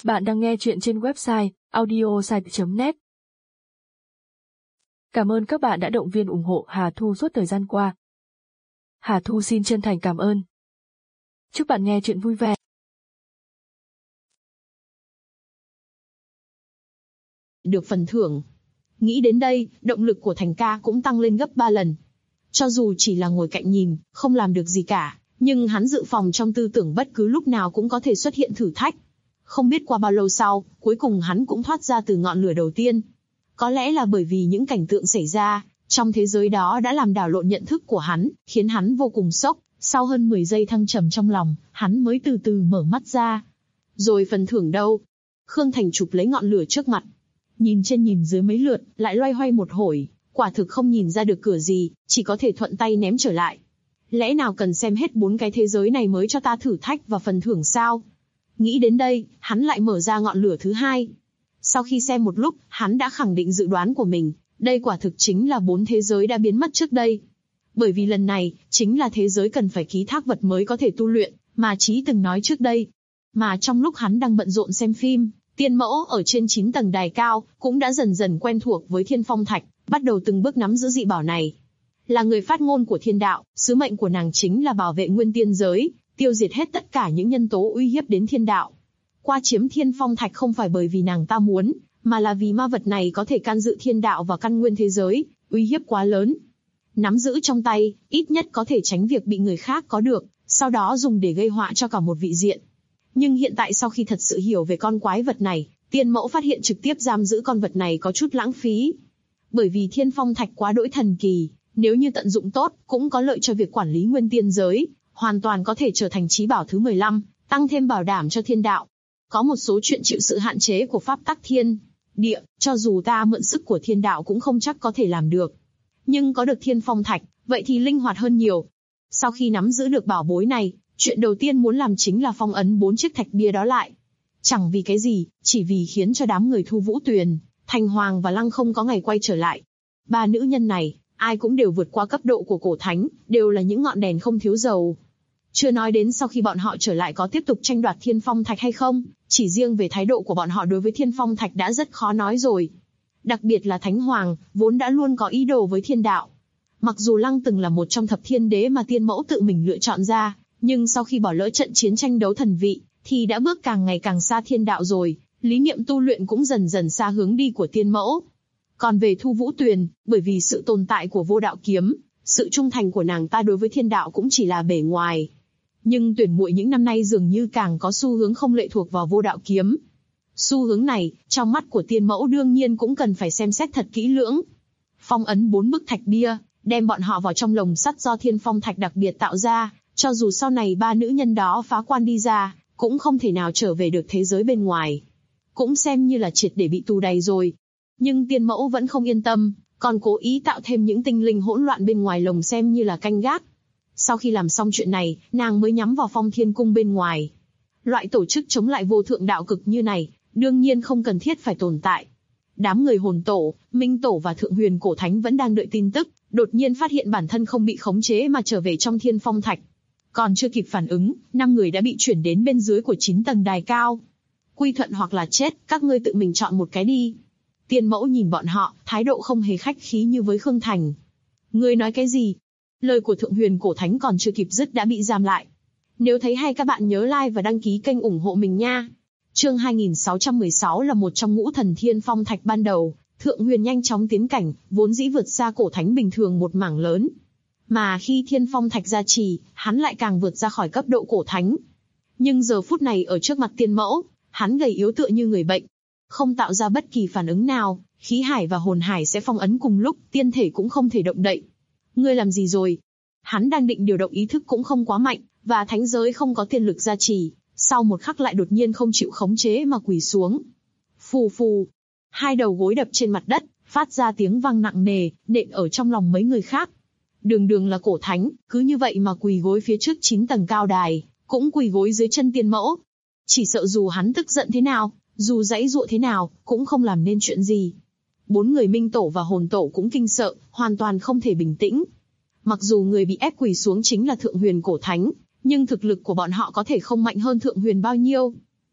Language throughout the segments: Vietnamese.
Bạn đang nghe chuyện trên website audiosite.net. Cảm ơn các bạn đã động viên ủng hộ Hà Thu suốt thời gian qua. Hà Thu xin chân thành cảm ơn. Chúc bạn nghe chuyện vui vẻ. Được phần thưởng. Nghĩ đến đây, động lực của Thành ca cũng tăng lên gấp 3 lần. Cho dù chỉ là ngồi cạnh nhìn, không làm được gì cả, nhưng hắn dự phòng trong tư tưởng bất cứ lúc nào cũng có thể xuất hiện thử thách. Không biết qua bao lâu sau, cuối cùng hắn cũng thoát ra từ ngọn lửa đầu tiên. Có lẽ là bởi vì những cảnh tượng xảy ra trong thế giới đó đã làm đảo lộn nhận thức của hắn, khiến hắn vô cùng sốc. Sau hơn 10 giây thăng trầm trong lòng, hắn mới từ từ mở mắt ra. Rồi phần thưởng đâu? Khương Thành chụp lấy ngọn lửa trước mặt, nhìn trên nhìn dưới mấy lượt, lại loay hoay một hồi, quả thực không nhìn ra được cửa gì, chỉ có thể thuận tay ném trở lại. Lẽ nào cần xem hết 4 cái thế giới này mới cho ta thử thách và phần thưởng sao? Nghĩ đến đây, hắn lại mở ra ngọn lửa thứ hai. Sau khi xem một lúc, hắn đã khẳng định dự đoán của mình, đây quả thực chính là 4 thế giới đã biến mất trước đây. Bởi vì lần này, chính là thế giới cần phải ký thác vật mới có thể tu luyện, mà Chí từng nói trước đây. Mà trong lúc hắn đang bận rộn xem phim, Tiên Mẫu ở trên 9 tầng đài cao, cũng đã dần dần quen thuộc với Thiên Phong Thạch, bắt đầu từng bước nắm giữ dị bảo này. Là người phát ngôn của thiên đạo, sứ mệnh của nàng chính là bảo vệ nguyên tiên giới, tiêu diệt hết tất cả những nhân tố uy hiếp đến thiên đạo. Qua chiếm Thiên Phong Thạch không phải bởi vì nàng ta muốn, mà là vì ma vật này có thể can dự thiên đạo và căn nguyên thế giới, uy hiếp quá lớn. Nắm giữ trong tay, ít nhất có thể tránh việc bị người khác có được, sau đó dùng để gây họa cho cả một vị diện. Nhưng hiện tại sau khi thật sự hiểu về con quái vật này, Tiên Mẫu phát hiện trực tiếp giam giữ con vật này có chút lãng phí. Bởi vì Thiên Phong Thạch quá đỗi thần kỳ, nếu như tận dụng tốt, cũng có lợi cho việc quản lý nguyên tiên giới, hoàn toàn có thể trở thành chí bảo thứ 15, tăng thêm bảo đảm cho thiên đạo. Có một số chuyện chịu sự hạn chế của pháp tắc thiên địa, cho dù ta mượn sức của thiên đạo cũng không chắc có thể làm được. Nhưng có được Thiên Phong Thạch, vậy thì linh hoạt hơn nhiều. Sau khi nắm giữ được bảo bối này, chuyện đầu tiên muốn làm chính là phong ấn 4 chiếc thạch bia đó lại. Chẳng vì cái gì, chỉ vì khiến cho đám người Thu Vũ Tuyền, Thành Hoàng và Lăng không có ngày quay trở lại. 3 nữ nhân này, ai cũng đều vượt qua cấp độ của cổ thánh, đều là những ngọn đèn không thiếu dầu. Chưa nói đến sau khi bọn họ trở lại có tiếp tục tranh đoạt Thiên Phong Thạch hay không, chỉ riêng về thái độ của bọn họ đối với Thiên Phong Thạch đã rất khó nói rồi. Đặc biệt là Thánh Hoàng, vốn đã luôn có ý đồ với thiên đạo. Mặc dù Lăng từng là một trong thập thiên đế mà Tiên Mẫu tự mình lựa chọn ra, nhưng sau khi bỏ lỡ trận chiến tranh đấu thần vị, thì đã bước càng ngày càng xa thiên đạo rồi, lý niệm tu luyện cũng dần dần xa hướng đi của Tiên Mẫu. Còn về Thu Vũ Tuyền, bởi vì sự tồn tại của Vô Đạo Kiếm, sự trung thành của nàng ta đối với thiên đạo cũng chỉ là bề ngoài. Nhưng Tuyển muội những năm nay dường như càng có xu hướng không lệ thuộc vào Vô Đạo Kiếm. Xu hướng này, trong mắt của Tiên Mẫu đương nhiên cũng cần phải xem xét thật kỹ lưỡng. Phong ấn 4 bức thạch bia, đem bọn họ vào trong lồng sắt do Thiên Phong Thạch đặc biệt tạo ra, cho dù sau này 3 nữ nhân đó phá quan đi ra, cũng không thể nào trở về được thế giới bên ngoài. Cũng xem như là triệt để bị tù đày rồi. Nhưng Tiên Mẫu vẫn không yên tâm, còn cố ý tạo thêm những tinh linh hỗn loạn bên ngoài lồng xem như là canh gác. Sau khi làm xong chuyện này, nàng mới nhắm vào Phong Thiên Cung bên ngoài. Loại tổ chức chống lại vô thượng đạo cực như này, đương nhiên không cần thiết phải tồn tại. Đám người Hồn Tổ, Minh Tổ và Thượng Huyền Cổ Thánh vẫn đang đợi tin tức, đột nhiên phát hiện bản thân không bị khống chế mà trở về trong Thiên Phong Thạch. Còn chưa kịp phản ứng, 5 người đã bị chuyển đến bên dưới của 9 tầng đài cao. Quy thuận hoặc là chết, các ngươi tự mình chọn một cái đi. Tiên Mẫu nhìn bọn họ, thái độ không hề khách khí như với Khương Thành. Ngươi nói cái gì? Lời của Thượng Huyền Cổ Thánh còn chưa kịp dứt đã bị giam lại. Nếu thấy hay các bạn nhớ like và đăng ký kênh ủng hộ mình nha. Chương 2616 là một trong ngũ thần Thiên Phong Thạch ban đầu, Thượng Huyền nhanh chóng tiến cảnh, vốn dĩ vượt xa Cổ Thánh bình thường một mảng lớn. Mà khi Thiên Phong Thạch gia trì, hắn lại càng vượt ra khỏi cấp độ Cổ Thánh. Nhưng giờ phút này ở trước mặt Tiên Mẫu, hắn gầy yếu tựa như người bệnh, không tạo ra bất kỳ phản ứng nào, khí hải và hồn hải sẽ phong ấn cùng lúc, tiên thể cũng không thể động đậy. Ngươi làm gì rồi? Hắn đang định điều động ý thức cũng không quá mạnh, và thánh giới không có tiên lực gia trì, sau một khắc lại đột nhiên không chịu khống chế mà quỳ xuống. Phù phù, 2 đầu gối đập trên mặt đất, phát ra tiếng vang nặng nề, nện ở trong lòng mấy người khác. Đường đường là Cổ Thánh, cứ như vậy mà quỳ gối phía trước 9 tầng cao đài, cũng quỳ gối dưới chân Tiên Mẫu. Chỉ sợ dù hắn tức giận thế nào, dù giãy giụa thế nào, cũng không làm nên chuyện gì. 4 người Minh Tổ và Hồn Tổ cũng kinh sợ, hoàn toàn không thể bình tĩnh. Mặc dù người bị ép quỳ xuống chính là Thượng Huyền Cổ Thánh, nhưng thực lực của bọn họ có thể không mạnh hơn Thượng Huyền bao nhiêu.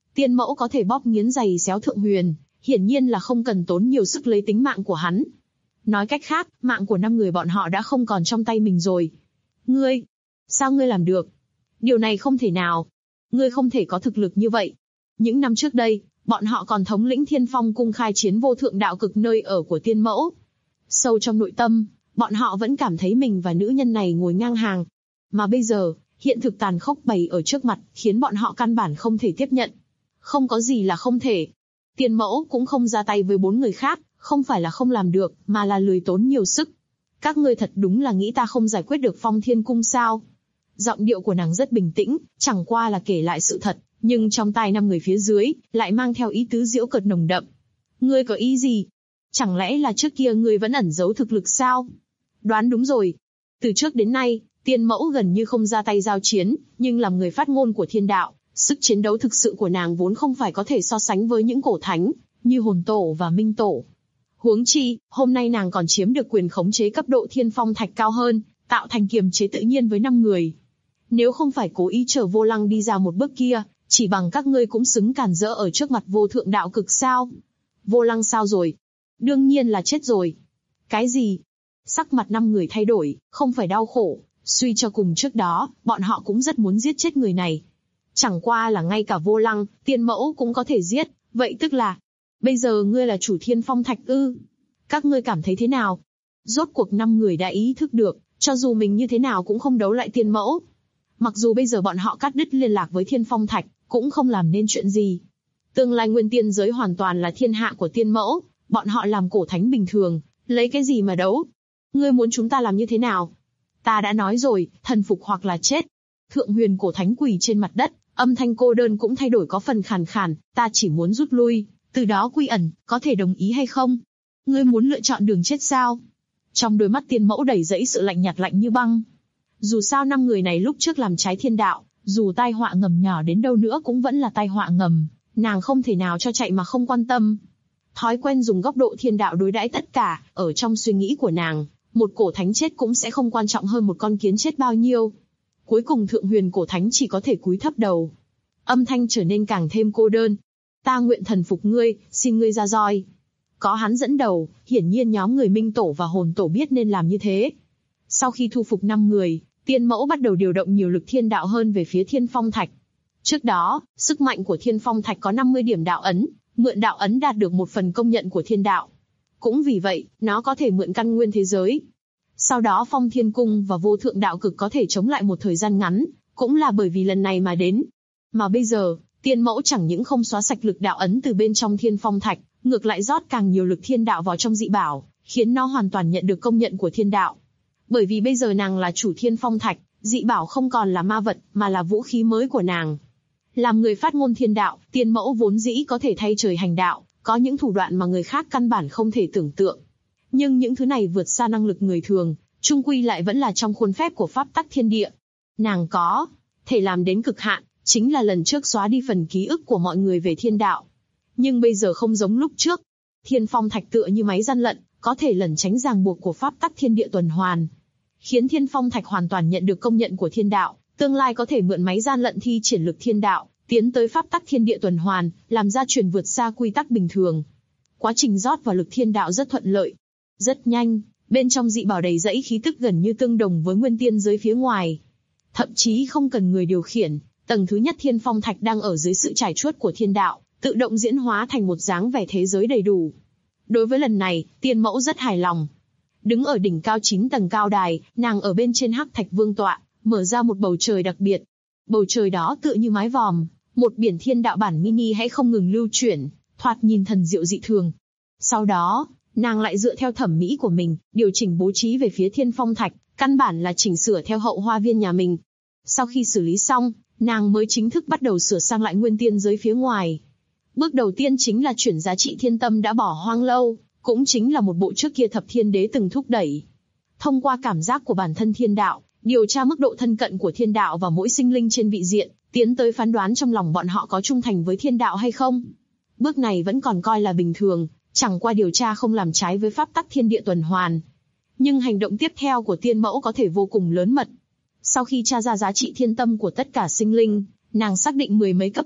Tiên mẫu có thể bóp nghiến giày xéo Thượng Huyền, hiển nhiên là không cần tốn nhiều sức lấy tính mạng của hắn. Nói cách khác, mạng của 5 người bọn họ đã không còn trong tay mình rồi. Ngươi, sao ngươi làm được? Điều này không thể nào. Ngươi không thể có thực lực như vậy. Những năm trước đây, bọn họ còn thống lĩnh Thiên Phong cung khai chiến vô thượng đạo cực nơi ở của tiên mẫu. Sâu trong nội tâm, bọn họ vẫn cảm thấy mình và nữ nhân này ngồi ngang hàng. Mà bây giờ, hiện thực tàn khốc bày ở trước mặt, khiến bọn họ căn bản không thể tiếp nhận. Không có gì là không thể. Tiên mẫu cũng không ra tay với 4 người khác, không phải là không làm được, mà là lười tốn nhiều sức. Các ngươi thật đúng là nghĩ ta không giải quyết được Phong Thiên Cung sao? Giọng điệu của nàng rất bình tĩnh, chẳng qua là kể lại sự thật, nhưng trong tai 5 người phía dưới, lại mang theo ý tứ giễu cợt nồng đậm. Ngươi có ý gì? Chẳng lẽ là trước kia ngươi vẫn ẩn giấu thực lực sao? Đoán đúng rồi. Từ trước đến nay, tiên mẫu gần như không ra tay giao chiến, nhưng làm người phát ngôn của thiên đạo, sức chiến đấu thực sự của nàng vốn không phải có thể so sánh với những cổ thánh, như hồn tổ và minh tổ. Huống chi, hôm nay nàng còn chiếm được quyền khống chế cấp độ thiên phong thạch cao hơn, tạo thành kiềm chế tự nhiên với 5 người. Nếu không phải cố ý chờ Vô Lăng đi ra một bước kia, chỉ bằng các ngươi cũng xứng cản rỡ ở trước mặt vô thượng đạo cực sao? Vô Lăng sao rồi? Đương nhiên là chết rồi. Cái gì? Sắc mặt 5 người thay đổi, không phải đau khổ, suy cho cùng trước đó, bọn họ cũng rất muốn giết chết người này. Chẳng qua là ngay cả Vô Lăng, tiên mẫu cũng có thể giết, vậy tức là, bây giờ ngươi là chủ Thiên Phong Thạch ư? Các ngươi cảm thấy thế nào? Rốt cuộc 5 người đã ý thức được, cho dù mình như thế nào cũng không đấu lại tiên mẫu. Mặc dù bây giờ bọn họ cắt đứt liên lạc với Thiên Phong Thạch, cũng không làm nên chuyện gì. Tương lai nguyên tiên giới hoàn toàn là thiên hạ của tiên mẫu, bọn họ làm cổ thánh bình thường, lấy cái gì mà đấu? Ngươi muốn chúng ta làm như thế nào? Ta đã nói rồi, thần phục hoặc là chết. Thượng Huyền cổ thánh quỳ trên mặt đất, âm thanh cô đơn cũng thay đổi có phần khàn khàn, ta chỉ muốn rút lui, từ đó quy ẩn, có thể đồng ý hay không? Ngươi muốn lựa chọn đường chết sao? Trong đôi mắt tiên mẫu đầy dẫy sự lạnh nhạt lạnh như băng. Dù sao 5 người này lúc trước làm trái thiên đạo, dù tai họa ngầm nhỏ đến đâu nữa cũng vẫn là tai họa ngầm, nàng không thể nào cho chạy mà không quan tâm. Thói quen dùng góc độ thiên đạo đối đãi tất cả, ở trong suy nghĩ của nàng, một cổ thánh chết cũng sẽ không quan trọng hơn một con kiến chết bao nhiêu. Cuối cùng Thượng Huyền cổ thánh chỉ có thể cúi thấp đầu. Âm thanh trở nên càng thêm cô đơn. Ta nguyện thần phục ngươi, xin ngươi ra roi. Có hắn dẫn đầu, hiển nhiên nhóm người Minh Tổ và Hồn Tổ biết nên làm như thế. Sau khi thu phục 5 người, tiên mẫu bắt đầu điều động nhiều lực thiên đạo hơn về phía Thiên Phong Thạch. Trước đó, sức mạnh của Thiên Phong Thạch có 50 điểm đạo ấn, mượn đạo ấn đạt được một phần công nhận của thiên đạo. Cũng vì vậy, nó có thể mượn căn nguyên thế giới. Sau đó Phong Thiên Cung và vô thượng đạo cực có thể chống lại một thời gian ngắn, cũng là bởi vì lần này mà đến. Mà bây giờ, tiên mẫu chẳng những không xóa sạch lực đạo ấn từ bên trong Thiên Phong Thạch, ngược lại rót càng nhiều lực thiên đạo vào trong dị bảo, khiến nó hoàn toàn nhận được công nhận của thiên đạo. Bởi vì bây giờ nàng là chủ Thiên Phong Thạch, dị bảo không còn là ma vật, mà là vũ khí mới của nàng. Làm người phát ngôn thiên đạo, tiên mẫu vốn dĩ có thể thay trời hành đạo, có những thủ đoạn mà người khác căn bản không thể tưởng tượng. Nhưng những thứ này vượt xa năng lực người thường, chung quy lại vẫn là trong khuôn phép của pháp tắc thiên địa. Nàng có thể làm đến cực hạn, chính là lần trước xóa đi phần ký ức của mọi người về thiên đạo. Nhưng bây giờ không giống lúc trước. Thiên Phong Thạch tựa như máy gian lận, có thể lẩn tránh ràng buộc của pháp tắc thiên địa tuần hoàn, khiến Thiên Phong Thạch hoàn toàn nhận được công nhận của thiên đạo, tương lai có thể mượn máy gian lận thi triển lực thiên đạo, tiến tới pháp tắc thiên địa tuần hoàn, làm ra chuyển vượt xa quy tắc bình thường. Quá trình rót vào lực thiên đạo rất thuận lợi. Rất nhanh, bên trong dị bảo đầy dẫy khí tức gần như tương đồng với nguyên tiên giới phía ngoài. Thậm chí không cần người điều khiển, tầng thứ nhất Thiên Phong Thạch đang ở dưới sự trải chuốt của thiên đạo, tự động diễn hóa thành một dáng vẻ thế giới đầy đủ. Đối với lần này, tiên mẫu rất hài lòng. Đứng ở đỉnh cao 9 tầng cao đài, nàng ở bên trên Hắc Thạch Vương tọa, mở ra một bầu trời đặc biệt. Bầu trời đó tựa như mái vòm, một biển thiên đạo bản mini hãy không ngừng lưu chuyển, thoạt nhìn thần diệu dị thường. Sau đó, nàng lại dựa theo thẩm mỹ của mình, điều chỉnh bố trí về phía Thiên Phong Thạch, căn bản là chỉnh sửa theo hậu hoa viên nhà mình. Sau khi xử lý xong, nàng mới chính thức bắt đầu sửa sang lại nguyên tiên giới phía ngoài. Bước đầu tiên chính là chuyển giá trị thiên tâm đã bỏ hoang lâu, cũng chính là một bộ trước kia Thập Thiên Đế từng thúc đẩy. Thông qua cảm giác của bản thân thiên đạo, điều tra mức độ thân cận của thiên đạo và mỗi sinh linh trên vị diện, tiến tới phán đoán trong lòng bọn họ có trung thành với thiên đạo hay không. Bước này vẫn còn coi là bình thường, chẳng qua điều tra không làm trái với pháp tắc thiên địa tuần hoàn. Nhưng hành động tiếp theo của tiên mẫu có thể vô cùng lớn mật. Sau khi tra ra giá trị thiên tâm của tất cả sinh linh, nàng xác định 10 mấy cấp bậc,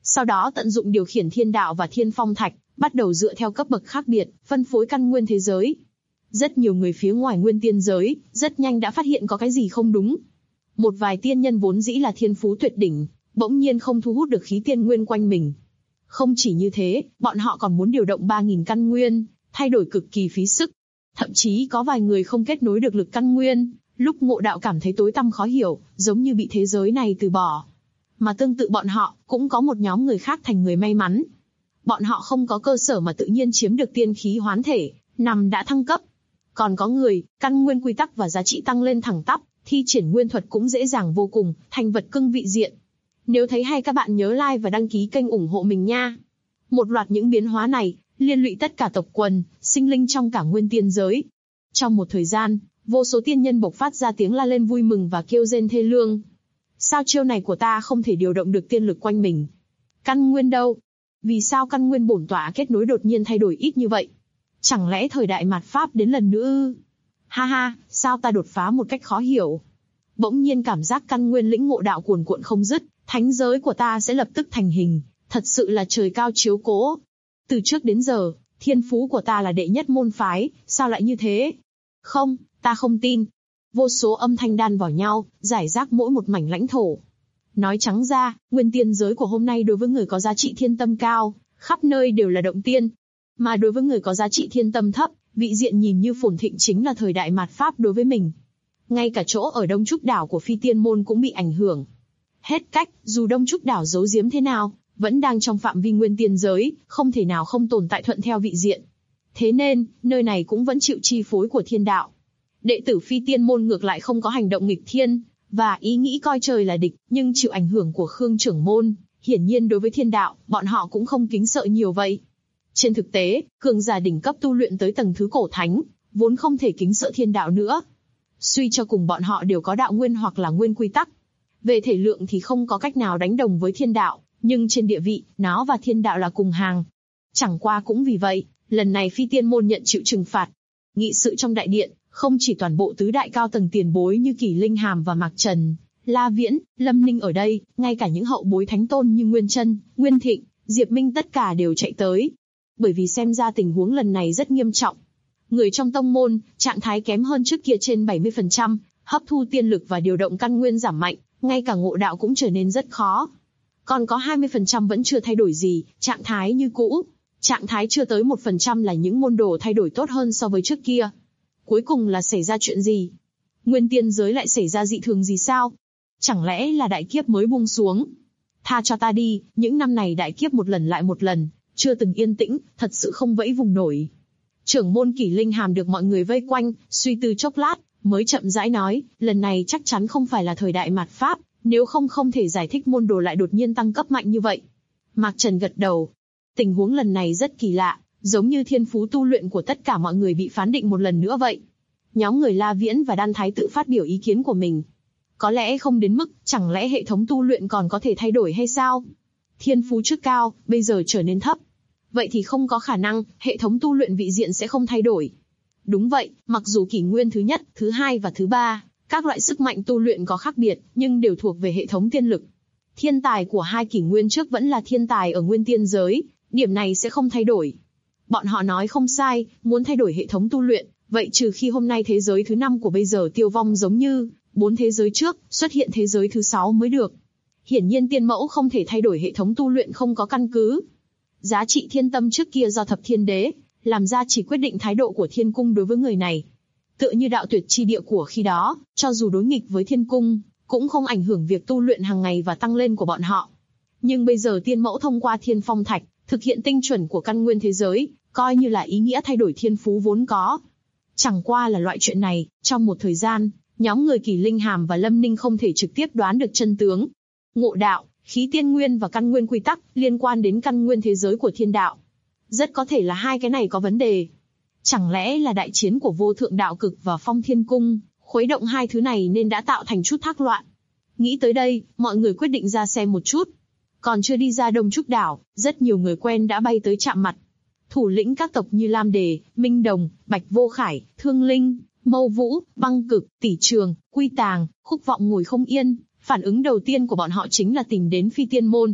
Sau đó tận dụng điều khiển thiên đạo và thiên phong thạch, bắt đầu dựa theo cấp bậc khác biệt, phân phối căn nguyên thế giới. Rất nhiều người phía ngoài nguyên tiên giới, rất nhanh đã phát hiện có cái gì không đúng. Một vài tiên nhân vốn dĩ là thiên phú tuyệt đỉnh, bỗng nhiên không thu hút được khí tiên nguyên quanh mình. Không chỉ như thế, bọn họ còn muốn điều động 3.000 căn nguyên, thay đổi cực kỳ phí sức. Thậm chí có vài người không kết nối được lực căn nguyên, lúc ngộ đạo cảm thấy tối tăm khó hiểu, giống như bị thế giới này từ bỏ. Mà tương tự bọn họ, cũng có một nhóm người khác thành người may mắn. Bọn họ không có cơ sở mà tự nhiên chiếm được tiên khí hoán thể, nằm đã thăng cấp. Còn có người, căn nguyên quy tắc và giá trị tăng lên thẳng tắp, thi triển nguyên thuật cũng dễ dàng vô cùng, thành vật cưng vị diện. Nếu thấy hay các bạn nhớ like và đăng ký kênh ủng hộ mình nha. Một loạt những biến hóa này, liên lụy tất cả tộc quần, sinh linh trong cả nguyên tiên giới. Trong một thời gian, vô số tiên nhân bộc phát ra tiếng la lên vui mừng và kêu rên thê lương. Sao chiêu này của ta không thể điều động được tiên lực quanh mình? Căn nguyên đâu? Vì sao căn nguyên bổn tọa kết nối đột nhiên thay đổi ít như vậy? Chẳng lẽ thời đại mạt Pháp đến lần nữa ư? Ha ha, sao ta đột phá một cách khó hiểu? Bỗng nhiên cảm giác căn nguyên lĩnh ngộ đạo cuồn cuộn không dứt, thánh giới của ta sẽ lập tức thành hình, thật sự là trời cao chiếu cố. Từ trước đến giờ, thiên phú của ta là đệ nhất môn phái, sao lại như thế? Không, ta không tin. Vô số âm thanh đan vào nhau, rải rác mỗi một mảnh lãnh thổ. Nói trắng ra, nguyên tiên giới của hôm nay đối với người có giá trị thiên tâm cao, khắp nơi đều là động tiên. Mà đối với người có giá trị thiên tâm thấp, vị diện nhìn như phồn thịnh chính là thời đại mạt Pháp đối với mình. Ngay cả chỗ ở Đông Trúc Đảo của Phi Tiên Môn cũng bị ảnh hưởng. Hết cách, dù Đông Trúc Đảo giấu giếm thế nào, vẫn đang trong phạm vi nguyên tiên giới, không thể nào không tồn tại thuận theo vị diện. Thế nên, nơi này cũng vẫn chịu chi phối của thiên đạo. Đệ tử Phi Tiên Môn ngược lại không có hành động nghịch thiên, và ý nghĩ coi trời là địch, nhưng chịu ảnh hưởng của Khương trưởng môn, hiển nhiên đối với thiên đạo, bọn họ cũng không kính sợ nhiều vậy. Trên thực tế, cường giả đỉnh cấp tu luyện tới tầng thứ cổ thánh, vốn không thể kính sợ thiên đạo nữa. Suy cho cùng bọn họ đều có đạo nguyên hoặc là nguyên quy tắc. Về thể lượng thì không có cách nào đánh đồng với thiên đạo, nhưng trên địa vị, nó và thiên đạo là cùng hàng. Chẳng qua cũng vì vậy, lần này Phi Tiên Môn nhận chịu trừng phạt. Nghị sự trong đại điện, không chỉ toàn bộ tứ đại cao tầng tiền bối như Kỷ Linh Hàm và Mạc Trần, La Viễn, Lâm Ninh ở đây, ngay cả những hậu bối thánh tôn như Nguyên Chân, Nguyên Thịnh, Diệp Minh tất cả đều chạy tới. Bởi vì xem ra tình huống lần này rất nghiêm trọng. Người trong tông môn, trạng thái kém hơn trước kia trên 70%, hấp thu tiên lực và điều động căn nguyên giảm mạnh, ngay cả ngộ đạo cũng trở nên rất khó. Còn có 20% vẫn chưa thay đổi gì, trạng thái như cũ. Trạng thái chưa tới 1% là những môn đồ thay đổi tốt hơn so với trước kia. Cuối cùng là xảy ra chuyện gì? Nguyên tiên giới lại xảy ra dị thường gì sao? Chẳng lẽ là đại kiếp mới buông xuống? Tha cho ta đi, những năm này đại kiếp một lần lại một lần, chưa từng yên tĩnh, thật sự không vẫy vùng nổi. Trưởng môn Kỷ Linh Hàm được mọi người vây quanh, suy tư chốc lát, mới chậm rãi nói, lần này chắc chắn không phải là thời đại mạt Pháp, nếu không không thể giải thích môn đồ lại đột nhiên tăng cấp mạnh như vậy. Mạc Trần gật đầu. Tình huống lần này rất kỳ lạ, giống như thiên phú tu luyện của tất cả mọi người bị phán định một lần nữa vậy. Nhóm người La Viễn và Đan Thái tự phát biểu ý kiến của mình. Có lẽ không đến mức, chẳng lẽ hệ thống tu luyện còn có thể thay đổi hay sao? Thiên phú trước cao, bây giờ trở nên thấp. Vậy thì không có khả năng, hệ thống tu luyện vị diện sẽ không thay đổi. Đúng vậy, mặc dù kỷ nguyên thứ nhất, thứ hai và thứ ba, các loại sức mạnh tu luyện có khác biệt, nhưng đều thuộc về hệ thống tiên lực. Thiên tài của hai kỷ nguyên trước vẫn là thiên tài ở nguyên tiên giới, điểm này sẽ không thay đổi. Bọn họ nói không sai, muốn thay đổi hệ thống tu luyện, vậy trừ khi hôm nay thế giới thứ 5 của bây giờ tiêu vong giống như 4 thế giới trước, xuất hiện thế giới thứ 6 mới được. Hiển nhiên tiên mẫu không thể thay đổi hệ thống tu luyện không có căn cứ. Giá trị thiên tâm trước kia do thập thiên đế, làm ra chỉ quyết định thái độ của thiên cung đối với người này. Tựa như đạo tuyệt chi địa của khi đó, cho dù đối nghịch với thiên cung, cũng không ảnh hưởng việc tu luyện hàng ngày và tăng lên của bọn họ. Nhưng bây giờ tiên mẫu thông qua thiên phong thạch, thực hiện tinh chuẩn của căn nguyên thế giới, coi như là ý nghĩa thay đổi thiên phú vốn có. Chẳng qua là loại chuyện này, trong một thời gian, nhóm người Kỷ Linh Hàm và Lâm Ninh không thể trực tiếp đoán được chân tướng. Ngộ đạo, khí tiên nguyên và căn nguyên quy tắc liên quan đến căn nguyên thế giới của thiên đạo. Rất có thể là hai cái này có vấn đề. Chẳng lẽ là đại chiến của vô thượng đạo cực và phong thiên cung, khuấy động hai thứ này nên đã tạo thành chút thác loạn. Nghĩ tới đây, mọi người quyết định ra xem một chút. Còn chưa đi ra Đông Trúc Đảo, rất nhiều người quen đã bay tới chạm mặt. Thủ lĩnh các tộc như Lam Đề, Minh Đồng, Bạch Vô Khải, Thương Linh, Mâu Vũ, Băng Cực, Tỷ Trường, Quy Tàng, Khúc Vọng ngồi không yên. Phản ứng đầu tiên của bọn họ chính là tìm đến Phi Tiên Môn.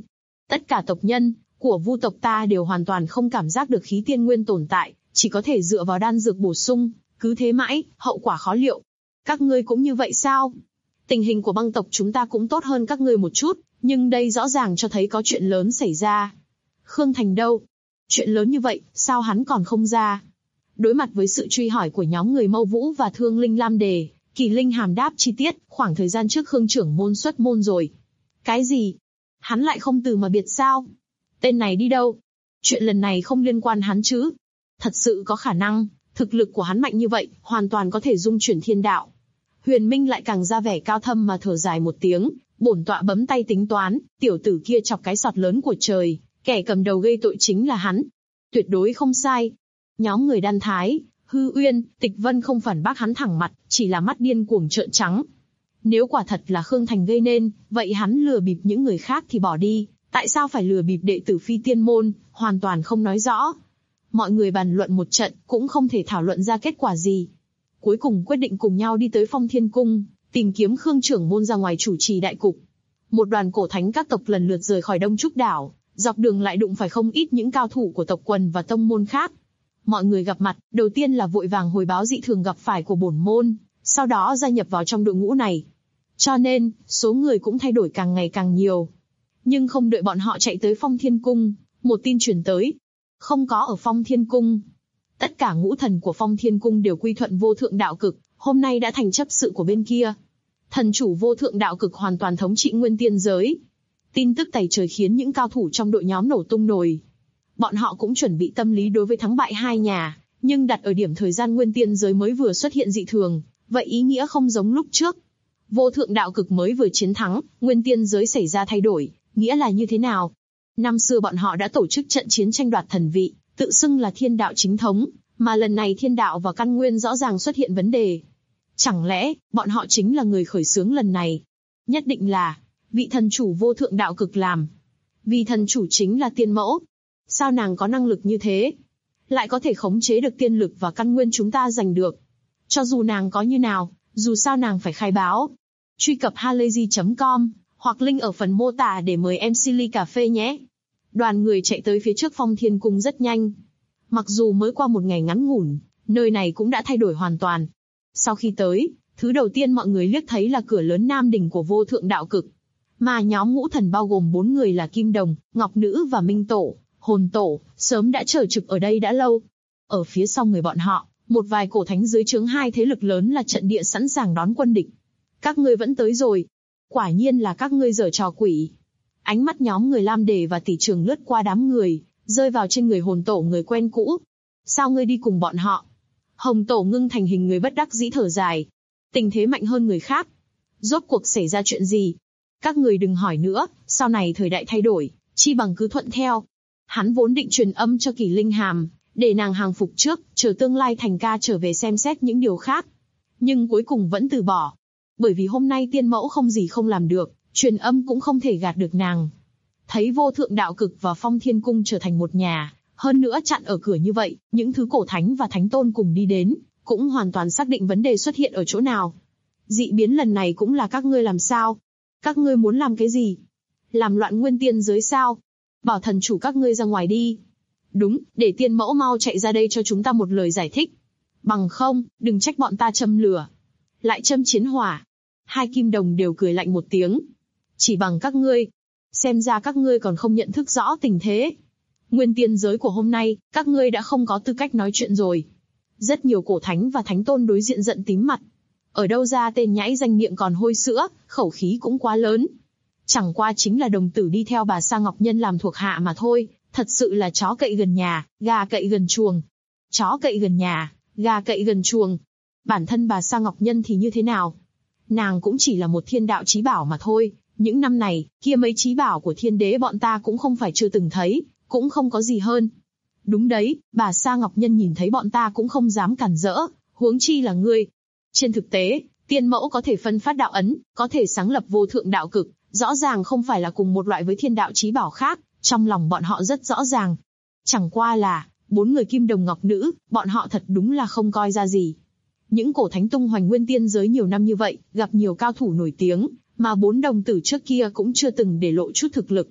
Tất cả tộc nhân của Vu tộc ta đều hoàn toàn không cảm giác được khí tiên nguyên tồn tại, chỉ có thể dựa vào đan dược bổ sung, cứ thế mãi, hậu quả khó liệu. Các ngươi cũng như vậy sao? Tình hình của băng tộc chúng ta cũng tốt hơn các ngươi một chút, nhưng đây rõ ràng cho thấy có chuyện lớn xảy ra. Khương Thành đâu? Chuyện lớn như vậy, sao hắn còn không ra? Đối mặt với sự truy hỏi của nhóm người Mâu Vũ và Thương Linh Lam Đề, Kỳ Linh Hàm đáp chi tiết, khoảng thời gian trước Khương trưởng môn xuất môn rồi. Cái gì? Hắn lại không từ mà biệt sao? Tên này đi đâu? Chuyện lần này không liên quan hắn chứ? Thật sự có khả năng, thực lực của hắn mạnh như vậy, hoàn toàn có thể dung chuyển thiên đạo. Huyền Minh lại càng ra vẻ cao thâm mà thở dài một tiếng, bổn tọa bấm tay tính toán, tiểu tử kia chọc cái sọt lớn của trời, kẻ cầm đầu gây tội chính là hắn. Tuyệt đối không sai. Nhóm người Đan Thái, Hư Uyên, Tịch Vân không phản bác hắn thẳng mặt, chỉ là mắt điên cuồng trợn trắng. Nếu quả thật là Khương Thành gây nên, vậy hắn lừa bịp những người khác thì bỏ đi, tại sao phải lừa bịp đệ tử Phi Tiên Môn, hoàn toàn không nói rõ. Mọi người bàn luận một trận, cũng không thể thảo luận ra kết quả gì. Cuối cùng quyết định cùng nhau đi tới Phong Thiên Cung, tìm kiếm Khương trưởng môn ra ngoài chủ trì đại cục. Một đoàn cổ thánh các tộc lần lượt rời khỏi Đông Trúc Đảo, dọc đường lại đụng phải không ít những cao thủ của tộc quần và tông môn khác. Mọi người gặp mặt, đầu tiên là vội vàng hồi báo dị thường gặp phải của bổn môn, sau đó gia nhập vào trong đội ngũ này. Cho nên, số người cũng thay đổi càng ngày càng nhiều. Nhưng không đợi bọn họ chạy tới Phong Thiên Cung, một tin truyền tới. Không có ở Phong Thiên Cung. Tất cả ngũ thần của Phong Thiên Cung đều quy thuận Vô Thượng Đạo Cực, hôm nay đã thành chấp sự của bên kia. Thần chủ Vô Thượng Đạo Cực hoàn toàn thống trị nguyên tiên giới. Tin tức tày trời khiến những cao thủ trong đội nhóm nổ tung nồi. Bọn họ cũng chuẩn bị tâm lý đối với thắng bại hai nhà, nhưng đặt ở điểm thời gian nguyên tiên giới mới vừa xuất hiện dị thường, vậy ý nghĩa không giống lúc trước. Vô Thượng Đạo Cực mới vừa chiến thắng, nguyên tiên giới xảy ra thay đổi, nghĩa là như thế nào? Năm xưa bọn họ đã tổ chức trận chiến tranh đoạt thần vị, tự xưng là thiên đạo chính thống, mà lần này thiên đạo và căn nguyên rõ ràng xuất hiện vấn đề. Chẳng lẽ, bọn họ chính là người khởi xướng lần này? Nhất định là, vị thần chủ Vô Thượng Đạo Cực làm. Vì thần chủ chính là tiên mẫu. Sao nàng có năng lực như thế? Lại có thể khống chế được tiên lực và căn nguyên chúng ta giành được. Cho dù nàng có như nào, dù sao nàng phải khai báo. Truy cập halayzi.com, hoặc link ở phần mô tả để mời MC ly cà phê nhé. Đoàn người chạy tới phía trước Phong Thiên Cung rất nhanh. Mặc dù mới qua một ngày ngắn ngủn, nơi này cũng đã thay đổi hoàn toàn. Sau khi tới, thứ đầu tiên mọi người liếc thấy là cửa lớn Nam Đỉnh của Vô Thượng Đạo Cực. Mà nhóm ngũ thần bao gồm 4 người là Kim Đồng, Ngọc Nữ và Minh Tổ, Hồn Tổ, sớm đã chờ trực ở đây đã lâu. Ở phía sau người bọn họ, một vài cổ thánh dưới trướng hai thế lực lớn là trận địa sẵn sàng đón quân địch. Các ngươi vẫn tới rồi. Quả nhiên là các ngươi giở trò quỷ. Ánh mắt nhóm người Lam Đề và Tỷ Trường lướt qua đám người, rơi vào trên người Hồn Tổ người quen cũ. Sao ngươi đi cùng bọn họ? Hồng Tổ ngưng thành hình người bất đắc dĩ thở dài. Tình thế mạnh hơn người khác. Rốt cuộc xảy ra chuyện gì? Các người đừng hỏi nữa, sau này thời đại thay đổi, chi bằng cứ thuận theo. Hắn vốn định truyền âm cho Kỳ Linh Hàm, để nàng hàng phục trước, chờ tương lai Thành ca trở về xem xét những điều khác. Nhưng cuối cùng vẫn từ bỏ. Bởi vì hôm nay tiên mẫu không gì không làm được, truyền âm cũng không thể gạt được nàng. Thấy Vô Thượng Đạo Cực và Phong Thiên Cung trở thành một nhà, hơn nữa chặn ở cửa như vậy, những thứ cổ thánh và thánh tôn cùng đi đến, cũng hoàn toàn xác định vấn đề xuất hiện ở chỗ nào. Dị biến lần này cũng là các ngươi làm sao? Các ngươi muốn làm cái gì? Làm loạn nguyên tiên giới sao? Bảo thần chủ các ngươi ra ngoài đi. Đúng, để tiên mẫu mau chạy ra đây cho chúng ta một lời giải thích. Bằng không, đừng trách bọn ta châm lửa. Lại châm chiến hỏa. Hai Kim Đồng đều cười lạnh một tiếng. Chỉ bằng các ngươi. Xem ra các ngươi còn không nhận thức rõ tình thế. Nguyên tiên giới của hôm nay, các ngươi đã không có tư cách nói chuyện rồi. Rất nhiều cổ thánh và thánh tôn đối diện giận tím mặt. Ở đâu ra tên nhãi danh miệng còn hôi sữa, khẩu khí cũng quá lớn. Chẳng qua chính là đồng tử đi theo bà Sa Ngọc Nhân làm thuộc hạ mà thôi, thật sự là chó cậy gần nhà, gà cậy gần chuồng. Chó cậy gần nhà, gà cậy gần chuồng. Bản thân bà Sa Ngọc Nhân thì như thế nào? Nàng cũng chỉ là một thiên đạo chí bảo mà thôi, những năm này, kia mấy chí bảo của thiên đế bọn ta cũng không phải chưa từng thấy, cũng không có gì hơn. Đúng đấy, bà Sa Ngọc Nhân nhìn thấy bọn ta cũng không dám cản rỡ, huống chi là ngươi. Trên thực tế, tiên mẫu có thể phân phát đạo ấn, có thể sáng lập Vô Thượng Đạo Cực, rõ ràng không phải là cùng một loại với thiên đạo chí bảo khác, trong lòng bọn họ rất rõ ràng. Chẳng qua là, 4 người Kim Đồng Ngọc Nữ, bọn họ thật đúng là không coi ra gì. Những cổ thánh tung hoành nguyên tiên giới nhiều năm như vậy, gặp nhiều cao thủ nổi tiếng, mà 4 đồng tử trước kia cũng chưa từng để lộ chút thực lực.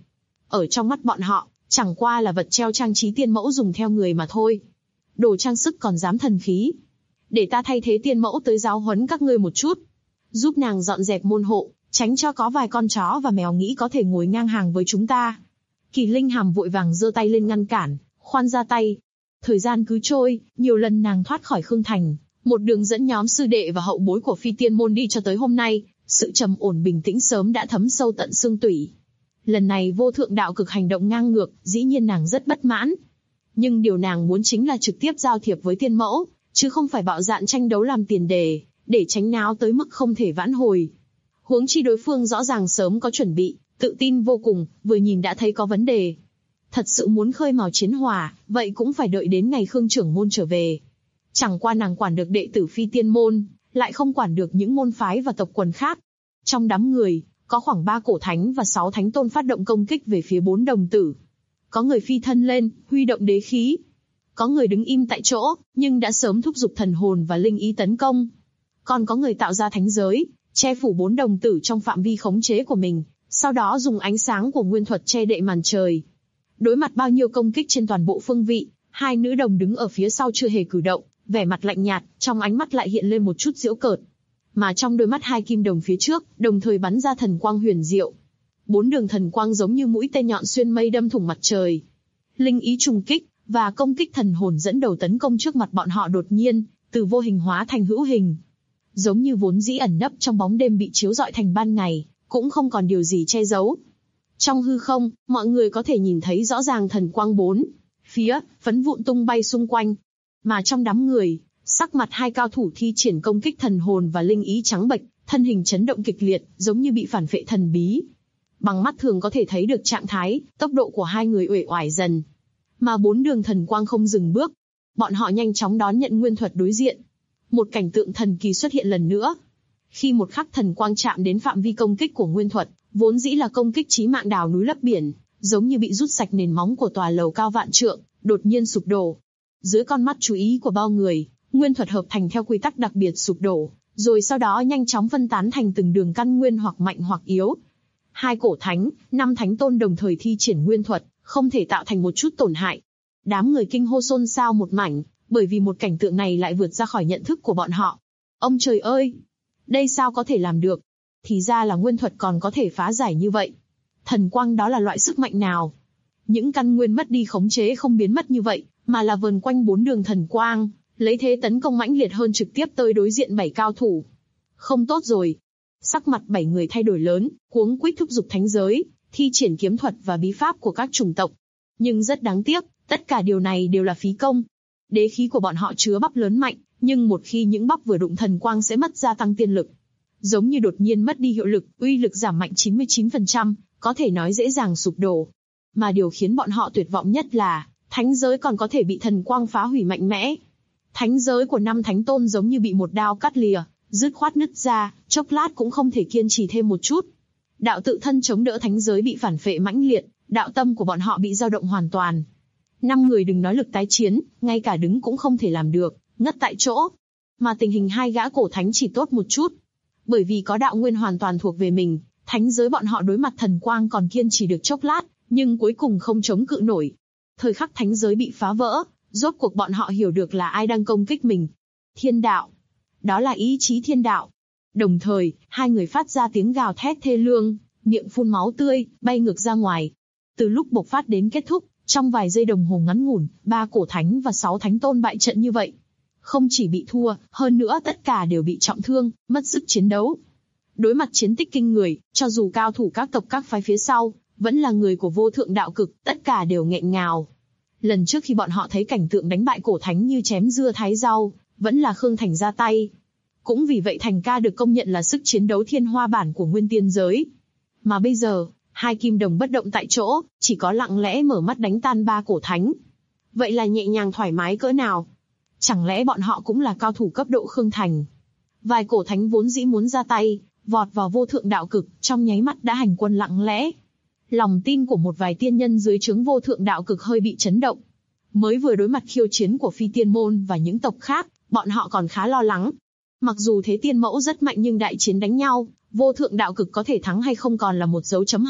ở trong mắt bọn họ, chẳng qua là vật treo trang trí tiên mẫu dùng theo người mà thôi. Đồ trang sức còn dám thần khí. Để ta thay thế tiên mẫu tới giáo huấn các ngươi một chút. Giúp nàng dọn dẹp môn hộ, tránh cho có vài con chó và mèo nghĩ có thể ngồi ngang hàng với chúng ta. Kỳ Linh Hàm vội vàng giơ tay lên ngăn cản, khoan ra tay. Thời gian cứ trôi, nhiều lần nàng thoát khỏi Khương Thành, một đường dẫn nhóm sư đệ và hậu bối của Phi Tiên môn đi cho tới hôm nay, sự trầm ổn bình tĩnh sớm đã thấm sâu tận xương tủy. Lần này Vô Thượng Đạo Cực hành động ngang ngược, dĩ nhiên nàng rất bất mãn. Nhưng điều nàng muốn chính là trực tiếp giao thiệp với tiên mẫu, chứ không phải bạo dạn tranh đấu làm tiền đề, để tránh náo tới mức không thể vãn hồi. Huống chi đối phương rõ ràng sớm có chuẩn bị, tự tin vô cùng, vừa nhìn đã thấy có vấn đề. Thật sự muốn khơi mào chiến hòa, vậy cũng phải đợi đến ngày Khương trưởng môn trở về. Chẳng qua nàng quản được đệ tử Phi Tiên môn, lại không quản được những môn phái và tộc quần khác. Trong đám người, có khoảng 3 cổ thánh và 6 thánh tôn phát động công kích về phía 4 đồng tử. Có người phi thân lên, huy động đế khí. Có người đứng im tại chỗ, nhưng đã sớm thúc giục thần hồn và linh ý tấn công. Còn có người tạo ra thánh giới, che phủ 4 đồng tử trong phạm vi khống chế của mình, sau đó dùng ánh sáng của nguyên thuật che đậy màn trời. Đối mặt bao nhiêu công kích trên toàn bộ phương vị, 2 nữ đồng đứng ở phía sau chưa hề cử động, vẻ mặt lạnh nhạt, trong ánh mắt lại hiện lên một chút giễu cợt. Mà trong đôi mắt 2 kim đồng phía trước, đồng thời bắn ra thần quang huyền diệu. 4 đường thần quang giống như mũi tên nhọn xuyên mây đâm thủng mặt trời. Linh ý trùng kích và công kích thần hồn dẫn đầu tấn công trước mặt bọn họ đột nhiên, từ vô hình hóa thành hữu hình. Giống như vốn dĩ ẩn nấp trong bóng đêm bị chiếu rọi thành ban ngày, cũng không còn điều gì che giấu. Trong hư không, mọi người có thể nhìn thấy rõ ràng thần quang 4 phía, phấn vụn tung bay xung quanh. Mà trong đám người, sắc mặt 2 cao thủ thi triển công kích thần hồn và linh ý trắng bệch, thân hình chấn động kịch liệt, giống như bị phản phệ thần bí. Bằng mắt thường có thể thấy được trạng thái, tốc độ của 2 người uể oải dần. Mà 4 đường thần quang không dừng bước. Bọn họ nhanh chóng đón nhận nguyên thuật đối diện. Một cảnh tượng thần kỳ xuất hiện lần nữa. Khi một khắc thần quang chạm đến phạm vi công kích của nguyên thuật, vốn dĩ là công kích chí mạng đào núi lấp biển, giống như bị rút sạch nền móng của tòa lầu cao vạn trượng, đột nhiên sụp đổ. Dưới con mắt chú ý của bao người, nguyên thuật hợp thành theo quy tắc đặc biệt sụp đổ, rồi sau đó nhanh chóng phân tán thành từng đường căn nguyên hoặc mạnh hoặc yếu. 2 cổ thánh, 5 thánh tôn đồng thời thi triển nguyên thuật, không thể tạo thành một chút tổn hại. Đám người kinh hô xôn xao một mảnh, bởi vì một cảnh tượng này lại vượt ra khỏi nhận thức của bọn họ. Ông trời ơi! Đây sao có thể làm được? Thì ra là nguyên thuật còn có thể phá giải như vậy. Thần quang đó là loại sức mạnh nào? Những căn nguyên mất đi khống chế không biến mất như vậy, mà là vờn quanh 4 đường thần quang, lấy thế tấn công mãnh liệt hơn trực tiếp tới đối diện 7 cao thủ. Không tốt rồi. Sắc mặt 7 người thay đổi lớn, cuống quýt thúc giục thánh giới, thi triển kiếm thuật và bí pháp của các chủng tộc. Nhưng rất đáng tiếc, tất cả điều này đều là phí công. Đế khí của bọn họ chứa bắp lớn mạnh, nhưng một khi những bắp vừa đụng thần quang sẽ mất gia tăng tiên lực. Giống như đột nhiên mất đi hiệu lực, uy lực giảm mạnh 99%, có thể nói dễ dàng sụp đổ. Mà điều khiến bọn họ tuyệt vọng nhất là, thánh giới còn có thể bị thần quang phá hủy mạnh mẽ. Thánh giới của 5 thánh tôn giống như bị một đao cắt lìa, dứt khoát nứt ra, chốc lát cũng không thể kiên trì thêm một chút. Đạo tự thân chống đỡ thánh giới bị phản phệ mãnh liệt, đạo tâm của bọn họ bị dao động hoàn toàn. 5 người đừng nói lực tái chiến, ngay cả đứng cũng không thể làm được, ngất tại chỗ. Mà tình hình 2 gã cổ thánh chỉ tốt một chút. Bởi vì có đạo nguyên hoàn toàn thuộc về mình, thánh giới bọn họ đối mặt thần quang còn kiên trì được chốc lát, nhưng cuối cùng không chống cự nổi. Thời khắc thánh giới bị phá vỡ, rốt cuộc bọn họ hiểu được là ai đang công kích mình. Thiên đạo. Đó là ý chí thiên đạo. Đồng thời, 2 người phát ra tiếng gào thét thê lương, miệng phun máu tươi, bay ngược ra ngoài. Từ lúc bộc phát đến kết thúc, trong vài giây đồng hồ ngắn ngủn, 3 cổ thánh và 6 thánh tôn bại trận như vậy. Không chỉ bị thua, hơn nữa tất cả đều bị trọng thương, mất sức chiến đấu. Đối mặt chiến tích kinh người, cho dù cao thủ các tộc các phái phía sau, vẫn là người của Vô Thượng Đạo Cực, tất cả đều nghẹn ngào. Lần trước khi bọn họ thấy cảnh tượng đánh bại cổ thánh như chém dưa thái rau, vẫn là Khương Thành ra tay. Cũng vì vậy Thành ca được công nhận là sức chiến đấu thiên hoa bản của nguyên tiên giới. Mà bây giờ, 2 kim đồng bất động tại chỗ, chỉ có lặng lẽ mở mắt đánh tan 3 cổ thánh. Vậy là nhẹ nhàng thoải mái cỡ nào? Chẳng lẽ bọn họ cũng là cao thủ cấp độ Khương Thành? Vài cổ thánh vốn dĩ muốn ra tay, vọt vào Vô Thượng Đạo Cực, trong nháy mắt đã hành quân lặng lẽ. Lòng tin của một vài tiên nhân dưới trướng Vô Thượng Đạo Cực hơi bị chấn động. Mới vừa đối mặt khiêu chiến của Phi Tiên môn và những tộc khác, bọn họ còn khá lo lắng. Mặc dù thế tiên mẫu rất mạnh nhưng đại chiến đánh nhau, Vô Thượng Đạo Cực có thể thắng hay không còn là một dấu chấm hỏi,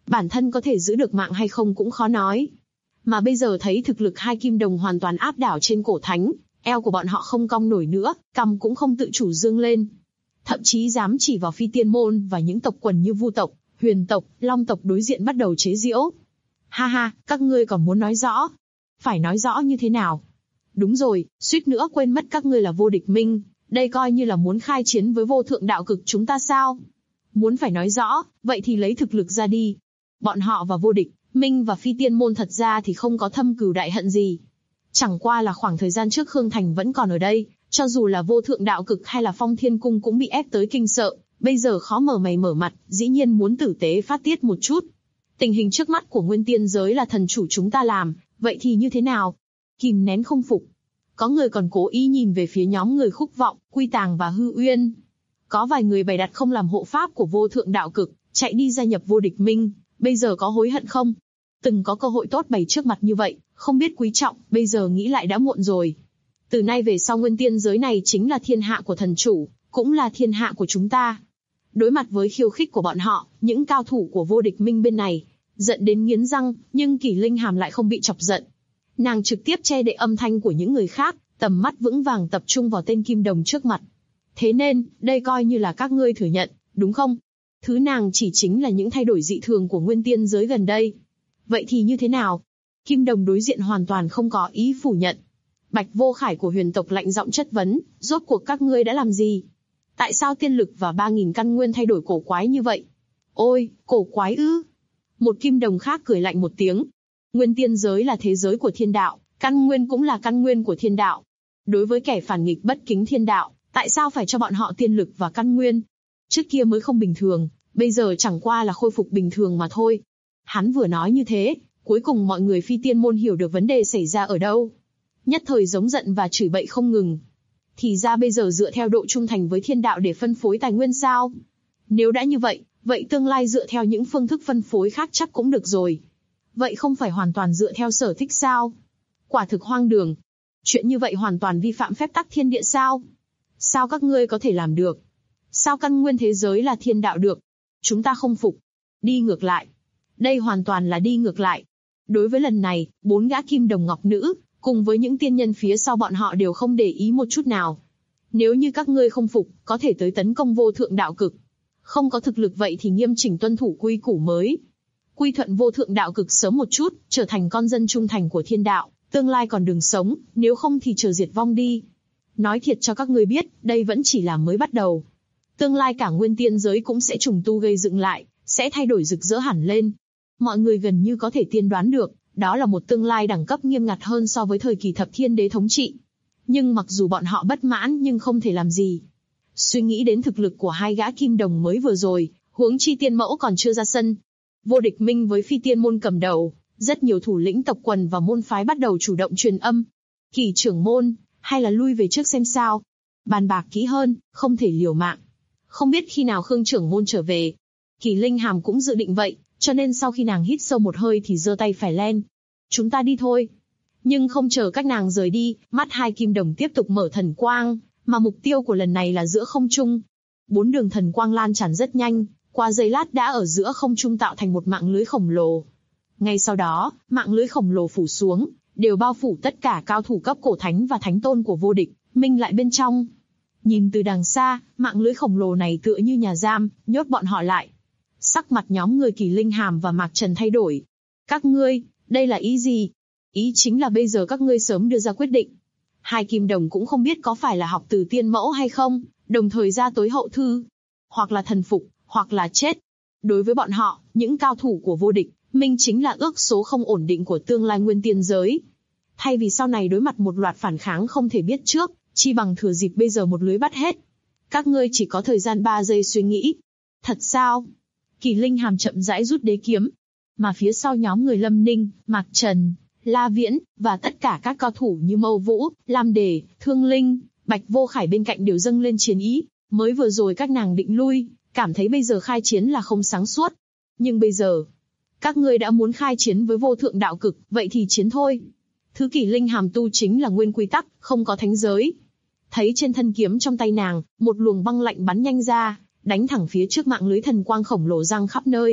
Bản thân có thể giữ được mạng hay không cũng khó nói. Mà bây giờ thấy thực lực hai kim đồng hoàn toàn áp đảo trên cổ thánh, eo của bọn họ không cong nổi nữa, cằm cũng không tự chủ dương lên. Thậm chí dám chỉ vào Phi Tiên Môn và những tộc quần như Vu tộc, Huyền tộc, Long tộc đối diện bắt đầu chế giễu. Ha ha, các ngươi còn muốn nói rõ? Phải nói rõ như thế nào? Đúng rồi, suýt nữa quên mất các ngươi là Vô Địch Minh, đây coi như là muốn khai chiến với vô thượng đạo cực chúng ta sao? Muốn phải nói rõ, vậy thì lấy thực lực ra đi. Bọn họ và Vô Địch Minh và Phi Tiên Môn thật ra thì không có thâm cừu đại hận gì. Chẳng qua là khoảng thời gian trước Khương Thành vẫn còn ở đây, cho dù là vô thượng đạo cực hay là Phong Thiên Cung cũng bị ép tới kinh sợ, bây giờ khó mở mày mở mặt, dĩ nhiên muốn tử tế phát tiết một chút. Tình hình trước mắt của Nguyên Tiên giới là thần chủ chúng ta làm, vậy thì như thế nào? Kìm nén không phục. Có người còn cố ý nhìn về phía nhóm người Khúc Vọng, Quy Tàng và Hư Uyên. Có vài người bày đặt không làm hộ pháp của vô thượng đạo cực, chạy đi gia nhập Vô Địch Minh, bây giờ có hối hận không? Từng có cơ hội tốt bày trước mặt như vậy, không biết quý trọng, bây giờ nghĩ lại đã muộn rồi. Từ nay về sau Nguyên Tiên giới này chính là thiên hạ của thần chủ, cũng là thiên hạ của chúng ta. Đối mặt với khiêu khích của bọn họ, những cao thủ của Vô Địch Minh bên này giận đến nghiến răng, nhưng Kỷ Linh Hàm lại không bị chọc giận. Nàng trực tiếp che đậy âm thanh của những người khác, tầm mắt vững vàng tập trung vào tên kim đồng trước mặt. Thế nên, đây coi như là các ngươi thừa nhận, đúng không? Thứ nàng chỉ chính là những thay đổi dị thường của Nguyên Tiên giới gần đây. Vậy thì như thế nào? Kim đồng đối diện hoàn toàn không có ý phủ nhận. Bạch Vô Khải của Huyền tộc lạnh giọng chất vấn, rốt cuộc các ngươi đã làm gì? Tại sao tiên lực và 3.000 căn nguyên thay đổi cổ quái như vậy? Ôi, cổ quái ư? Một kim đồng khác cười lạnh một tiếng. Nguyên Tiên giới là thế giới của thiên đạo, căn nguyên cũng là căn nguyên của thiên đạo. Đối với kẻ phản nghịch bất kính thiên đạo, tại sao phải cho bọn họ tiên lực và căn nguyên? Trước kia mới không bình thường, bây giờ chẳng qua là khôi phục bình thường mà thôi. Hắn vừa nói như thế, cuối cùng mọi người Phi Tiên Môn hiểu được vấn đề xảy ra ở đâu. Nhất thời giống giận và chửi bậy không ngừng. Thì ra bây giờ dựa theo độ trung thành với thiên đạo để phân phối tài nguyên sao? Nếu đã như vậy, vậy tương lai dựa theo những phương thức phân phối khác chắc cũng được rồi. Vậy không phải hoàn toàn dựa theo sở thích sao? Quả thực hoang đường. Chuyện như vậy hoàn toàn vi phạm phép tắc thiên địa sao? Sao các ngươi có thể làm được? Sao căn nguyên thế giới là thiên đạo được? Chúng ta không phục. Đi ngược lại. Đây hoàn toàn là đi ngược lại. Đối với lần này, 4 gã kim đồng ngọc nữ, cùng với những tiên nhân phía sau bọn họ đều không để ý một chút nào. Nếu như các ngươi không phục, có thể tới tấn công vô thượng đạo cực. Không có thực lực vậy thì nghiêm chỉnh tuân thủ quy củ mới. Quy thuận vô thượng đạo cực sớm một chút, trở thành con dân trung thành của thiên đạo, tương lai còn đường sống, nếu không thì chờ diệt vong đi. Nói thiệt cho các ngươi biết, đây vẫn chỉ là mới bắt đầu. Tương lai cả Nguyên Tiên giới cũng sẽ trùng tu gây dựng lại, sẽ thay đổi rực rỡ hẳn lên. Mọi người gần như có thể tiên đoán được, đó là một tương lai đẳng cấp nghiêm ngặt hơn so với thời kỳ Thập Thiên Đế thống trị. Nhưng mặc dù bọn họ bất mãn nhưng không thể làm gì. Suy nghĩ đến thực lực của hai gã kim đồng mới vừa rồi, huống chi tiên mẫu còn chưa ra sân. Vô Địch Minh với Phi Tiên Môn cầm đầu, rất nhiều thủ lĩnh tộc quần và môn phái bắt đầu chủ động truyền âm. Kỳ trưởng môn, hay là lui về trước xem sao? Bàn bạc kỹ hơn, không thể liều mạng. Không biết khi nào Khương trưởng môn trở về. Kỳ Linh Hàm cũng dự định vậy, cho nên sau khi nàng hít sâu một hơi thì giơ tay phải lên. Chúng ta đi thôi. Nhưng không chờ các nàng rời đi, mắt hai kim đồng tiếp tục mở thần quang, mà mục tiêu của lần này là giữa không trung. 4 đường thần quang lan tràn rất nhanh, qua giây lát đã ở giữa không trung tạo thành một mạng lưới khổng lồ. Ngay sau đó, mạng lưới khổng lồ phủ xuống, đều bao phủ tất cả cao thủ cấp cổ thánh và thánh tôn của Vô Địch Minh lại bên trong. Nhìn từ đằng xa, mạng lưới khổng lồ này tựa như nhà giam, nhốt bọn họ lại. Sắc mặt nhóm người Kỳ Linh Hàm và Mạc Trần thay đổi. Các ngươi, đây là ý gì? Ý chính là bây giờ các ngươi sớm đưa ra quyết định. Hai kim đồng cũng không biết có phải là học từ tiên mẫu hay không, đồng thời ra tối hậu thư. Hoặc là thần phục, hoặc là chết. Đối với bọn họ, những cao thủ của Vô Địch Minh chính là ước số không ổn định của tương lai Nguyên Tiên giới. Thay vì sau này đối mặt một loạt phản kháng không thể biết trước, chi bằng thừa dịp bây giờ một lưới bắt hết. Các ngươi chỉ có thời gian 3 giây suy nghĩ. Thật sao? Kỳ Linh Hàm chậm rãi rút đế kiếm. Mà phía sau nhóm người Lâm Ninh, Mạc Trần, La Viễn, và tất cả các cao thủ như Mâu Vũ, Lam Đề, Thương Linh, Bạch Vô Khải bên cạnh đều dâng lên chiến ý. Mới vừa rồi các nàng định lui, cảm thấy bây giờ khai chiến là không sáng suốt. Nhưng bây giờ, các ngươi đã muốn khai chiến với vô thượng đạo cực, vậy thì chiến thôi. Thứ Kỳ Linh Hàm tu chính là nguyên quy tắc, không có thánh giới. Thấy trên thân kiếm trong tay nàng, một luồng băng lạnh bắn nhanh ra, đánh thẳng phía trước mạng lưới thần quang khổng lồ giăng khắp nơi.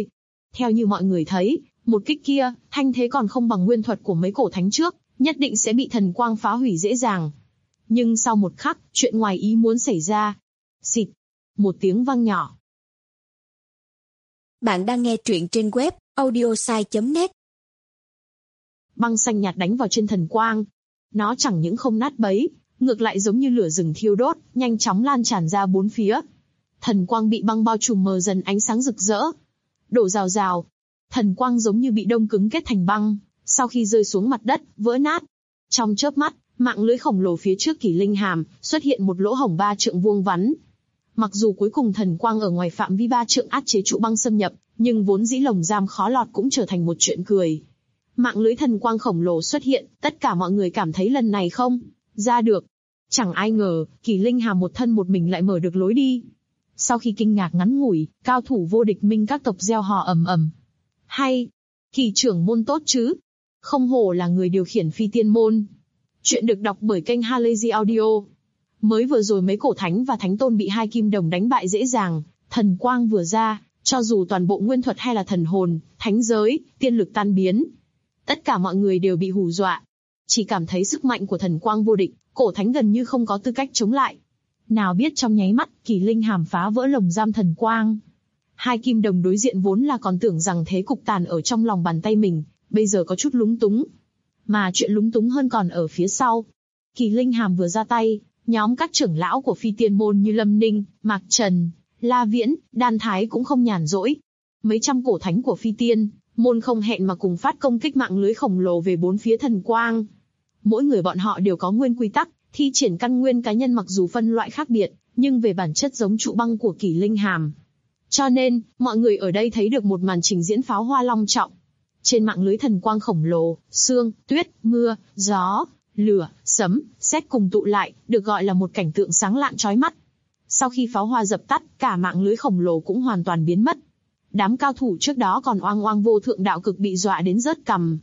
Theo như mọi người thấy, một kích kia, thanh thế còn không bằng nguyên thuật của mấy cổ thánh trước, nhất định sẽ bị thần quang phá hủy dễ dàng. Nhưng sau một khắc, chuyện ngoài ý muốn xảy ra. Xịt, một tiếng vang nhỏ. Bạn đang nghe truyện trên web audiosai.net. Băng xanh nhạt đánh vào trên thần quang. Nó chẳng những không nát bấy, ngược lại giống như lửa rừng thiêu đốt, nhanh chóng lan tràn ra bốn phía. Thần quang bị băng bao trùm mờ dần ánh sáng rực rỡ. Đổ rào rào. Thần quang giống như bị đông cứng kết thành băng, sau khi rơi xuống mặt đất, vỡ nát. Trong chớp mắt, mạng lưới khổng lồ phía trước Kỷ Linh Hàm xuất hiện một lỗ hổng 3 trượng vuông vắn. Mặc dù cuối cùng thần quang ở ngoài phạm vi 3 trượng át chế trụ băng xâm nhập, nhưng vốn dĩ lồng giam khó lọt cũng trở thành một chuyện cười. Mạng lưới thần quang khổng lồ xuất hiện, tất cả mọi người cảm thấy lần này không ra được. Chẳng ai ngờ, Kỷ Linh Hàm một thân một mình lại mở được lối đi. Sau khi kinh ngạc ngắn ngủi, cao thủ vô địch minh các tộc reo hò ầm ầm. Hay, Kỷ trưởng môn tốt chứ? Không hổ là người điều khiển phi tiên môn. Chuyện được đọc bởi kênh Halazy Audio. Mới vừa rồi mấy cổ thánh và thánh tôn bị hai kim đồng đánh bại dễ dàng, thần quang vừa ra, cho dù toàn bộ nguyên thuật hay là thần hồn, thánh giới, tiên lực tan biến. Tất cả mọi người đều bị hù dọa. Chỉ cảm thấy sức mạnh của thần quang vô địch, cổ thánh gần như không có tư cách chống lại. Nào biết trong nháy mắt, Kỷ Linh Hàm phá vỡ lồng giam thần quang. Hai kim đồng đối diện vốn là còn tưởng rằng thế cục tàn ở trong lòng bàn tay mình, bây giờ có chút lúng túng. Mà chuyện lúng túng hơn còn ở phía sau. Kỷ Linh Hàm vừa ra tay, nhóm các trưởng lão của phi tiên môn như Lâm Ninh, Mạc Trần, La Viễn, Đan Thái cũng không nhàn rỗi. Mấy trăm cổ thánh của phi tiên môn không hẹn mà cùng phát công kích mạng lưới khổng lồ về bốn phía thần quang. Mỗi người bọn họ đều có nguyên quy tắc, thi triển căn nguyên cá nhân mặc dù phân loại khác biệt, nhưng về bản chất giống trụ băng của Kỷ Linh Hàm. Cho nên, mọi người ở đây thấy được một màn trình diễn pháo hoa long trọng. Trên mạng lưới thần quang khổng lồ, sương, tuyết, mưa, gió, lửa, sấm, sét cùng tụ lại, được gọi là một cảnh tượng sáng lạn chói mắt. Sau khi pháo hoa dập tắt, cả mạng lưới khổng lồ cũng hoàn toàn biến mất. Đám cao thủ trước đó còn oang oang vô thượng đạo cực bị dọa đến rớt cằm.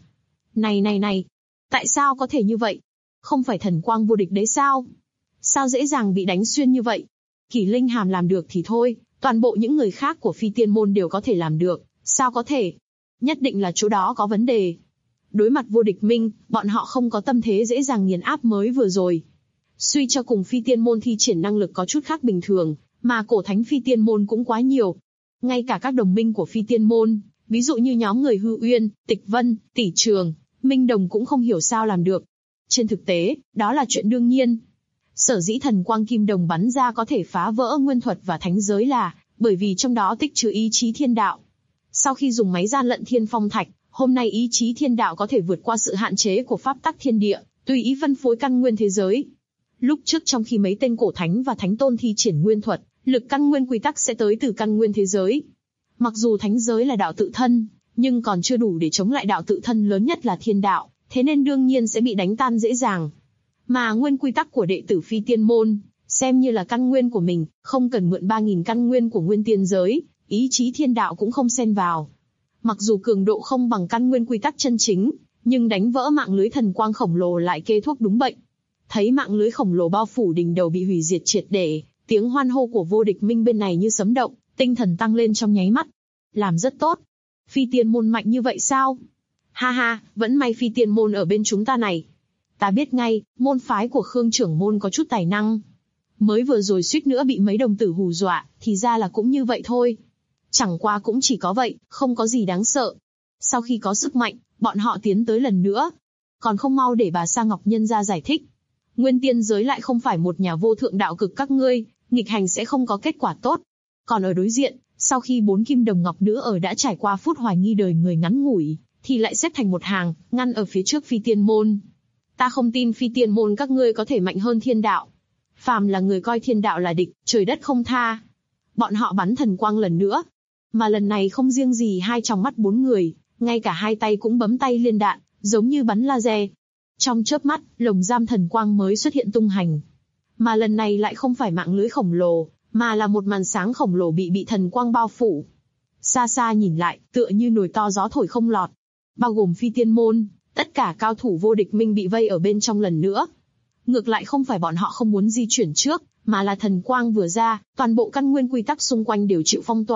Này, tại sao có thể như vậy? Không phải thần quang vô địch đấy sao? Sao dễ dàng bị đánh xuyên như vậy? Kỷ Linh Hàm làm được thì thôi, toàn bộ những người khác của phi tiên môn đều có thể làm được, sao có thể? Nhất định là chỗ đó có vấn đề. Đối mặt vô địch minh, bọn họ không có tâm thế dễ dàng nghiền áp mới vừa rồi. Suy cho cùng phi tiên môn thi triển năng lực có chút khác bình thường, mà cổ thánh phi tiên môn cũng quá nhiều. Ngay cả các đồng minh của phi tiên môn, ví dụ như nhóm người Hư Uyên, Tịch Vân, Tỷ Trường, Minh Đồng cũng không hiểu sao làm được. Trên thực tế, đó là chuyện đương nhiên. Sở dĩ thần quang kim đồng bắn ra có thể phá vỡ nguyên thuật và thánh giới là bởi vì trong đó tích chứa ý chí thiên đạo. Sau khi dùng máy gian lận thiên phong thạch, hôm nay ý chí thiên đạo có thể vượt qua sự hạn chế của pháp tắc thiên địa, tùy ý phân phối căn nguyên thế giới. Lúc trước trong khi mấy tên cổ thánh và thánh tôn thi triển nguyên thuật, lực căn nguyên quy tắc sẽ tới từ căn nguyên thế giới. Mặc dù thánh giới là đạo tự thân, nhưng còn chưa đủ để chống lại đạo tự thân lớn nhất là thiên đạo, thế nên đương nhiên sẽ bị đánh tan dễ dàng. Mà nguyên quy tắc của đệ tử phi tiên môn, xem như là căn nguyên của mình, không cần mượn 3.000 căn nguyên của nguyên tiên giới, ý chí thiên đạo cũng không xen vào. Mặc dù cường độ không bằng căn nguyên quy tắc chân chính, nhưng đánh vỡ mạng lưới thần quang khổng lồ lại kê thuốc đúng bệnh. Thấy mạng lưới khổng lồ bao phủ đỉnh đầu bị hủy diệt triệt để, tiếng hoan hô của vô địch minh bên này như sấm động, tinh thần tăng lên trong nháy mắt. Làm rất tốt. Phi tiên môn mạnh như vậy sao? Ha ha, vẫn may phi tiên môn ở bên chúng ta này. Ta biết ngay, môn phái của Khương trưởng môn có chút tài năng. Mới vừa rồi suýt nữa bị mấy đồng tử hù dọa, thì ra là cũng như vậy thôi. Chẳng qua cũng chỉ có vậy, không có gì đáng sợ. Sau khi có sức mạnh, bọn họ tiến tới lần nữa. Còn không mau để bà Sa Ngọc Nhân ra giải thích. Nguyên tiên giới lại không phải một nhà vô thượng đạo cực các ngươi, nghịch hành sẽ không có kết quả tốt. Còn ở đối diện, sau khi 4 kim đồng ngọc nữ ở đã trải qua phút hoài nghi đời người ngắn ngủi, thì lại xếp thành một hàng, ngăn ở phía trước phi tiên môn. Ta không tin phi tiên môn các ngươi có thể mạnh hơn thiên đạo. Phàm là người coi thiên đạo là địch, trời đất không tha. Bọn họ bắn thần quang lần nữa. Mà lần này không riêng gì hai tròng mắt 4 người, ngay cả hai tay cũng bấm tay liên đạn, giống như bắn laser. Trong chớp mắt, lồng giam thần quang mới xuất hiện tung hành. Mà lần này lại không phải mạng lưới khổng lồ, mà là một màn sáng khổng lồ bị thần quang bao phủ. Xa xa nhìn lại, tựa như nồi to gió thổi không lọt. Bao gồm phi tiên môn, tất cả cao thủ vô địch minh bị vây ở bên trong lần nữa. Ngược lại không phải bọn họ không muốn di chuyển trước, mà là thần quang vừa ra, toàn bộ căn nguyên quy tắc xung quanh đều chịu phong tỏa,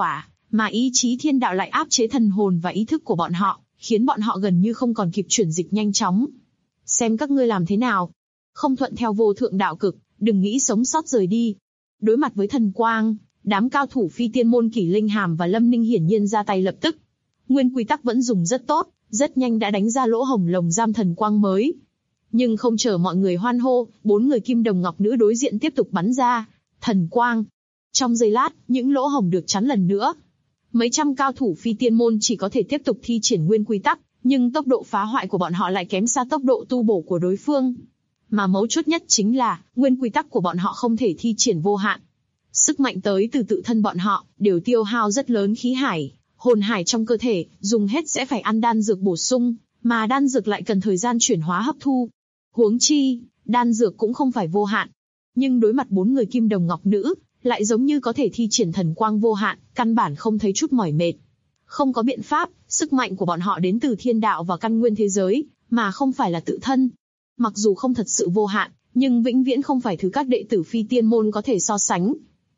mà ý chí thiên đạo lại áp chế thần hồn và ý thức của bọn họ, khiến bọn họ gần như không còn kịp chuyển dịch nhanh chóng. Xem các ngươi làm thế nào. Không thuận theo vô thượng đạo cực, đừng nghĩ sống sót rời đi. Đối mặt với thần quang, đám cao thủ phi tiên môn Kỷ Linh Hàm và Lâm Ninh hiển nhiên ra tay lập tức. Nguyên quy tắc vẫn dùng rất tốt, rất nhanh đã đánh ra lỗ hổng lồng giam thần quang mới. Nhưng không chờ mọi người hoan hô, 4 người kim đồng ngọc nữ đối diện tiếp tục bắn ra thần quang. Trong giây lát, những lỗ hổng được chắn lần nữa. Mấy trăm cao thủ phi tiên môn chỉ có thể tiếp tục thi triển nguyên quy tắc, nhưng tốc độ phá hoại của bọn họ lại kém xa tốc độ tu bổ của đối phương. Mà mấu chốt nhất chính là, nguyên quy tắc của bọn họ không thể thi triển vô hạn. Sức mạnh tới từ tự thân bọn họ, đều tiêu hao rất lớn khí hải, hồn hải trong cơ thể, dùng hết sẽ phải ăn đan dược bổ sung, mà đan dược lại cần thời gian chuyển hóa hấp thu. Huống chi, đan dược cũng không phải vô hạn. Nhưng đối mặt 4 người kim đồng ngọc nữ, lại giống như có thể thi triển thần quang vô hạn, căn bản không thấy chút mỏi mệt. Không có biện pháp, sức mạnh của bọn họ đến từ thiên đạo và căn nguyên thế giới, mà không phải là tự thân. Mặc dù không thật sự vô hạn, nhưng vĩnh viễn không phải thứ các đệ tử phi tiên môn có thể so sánh.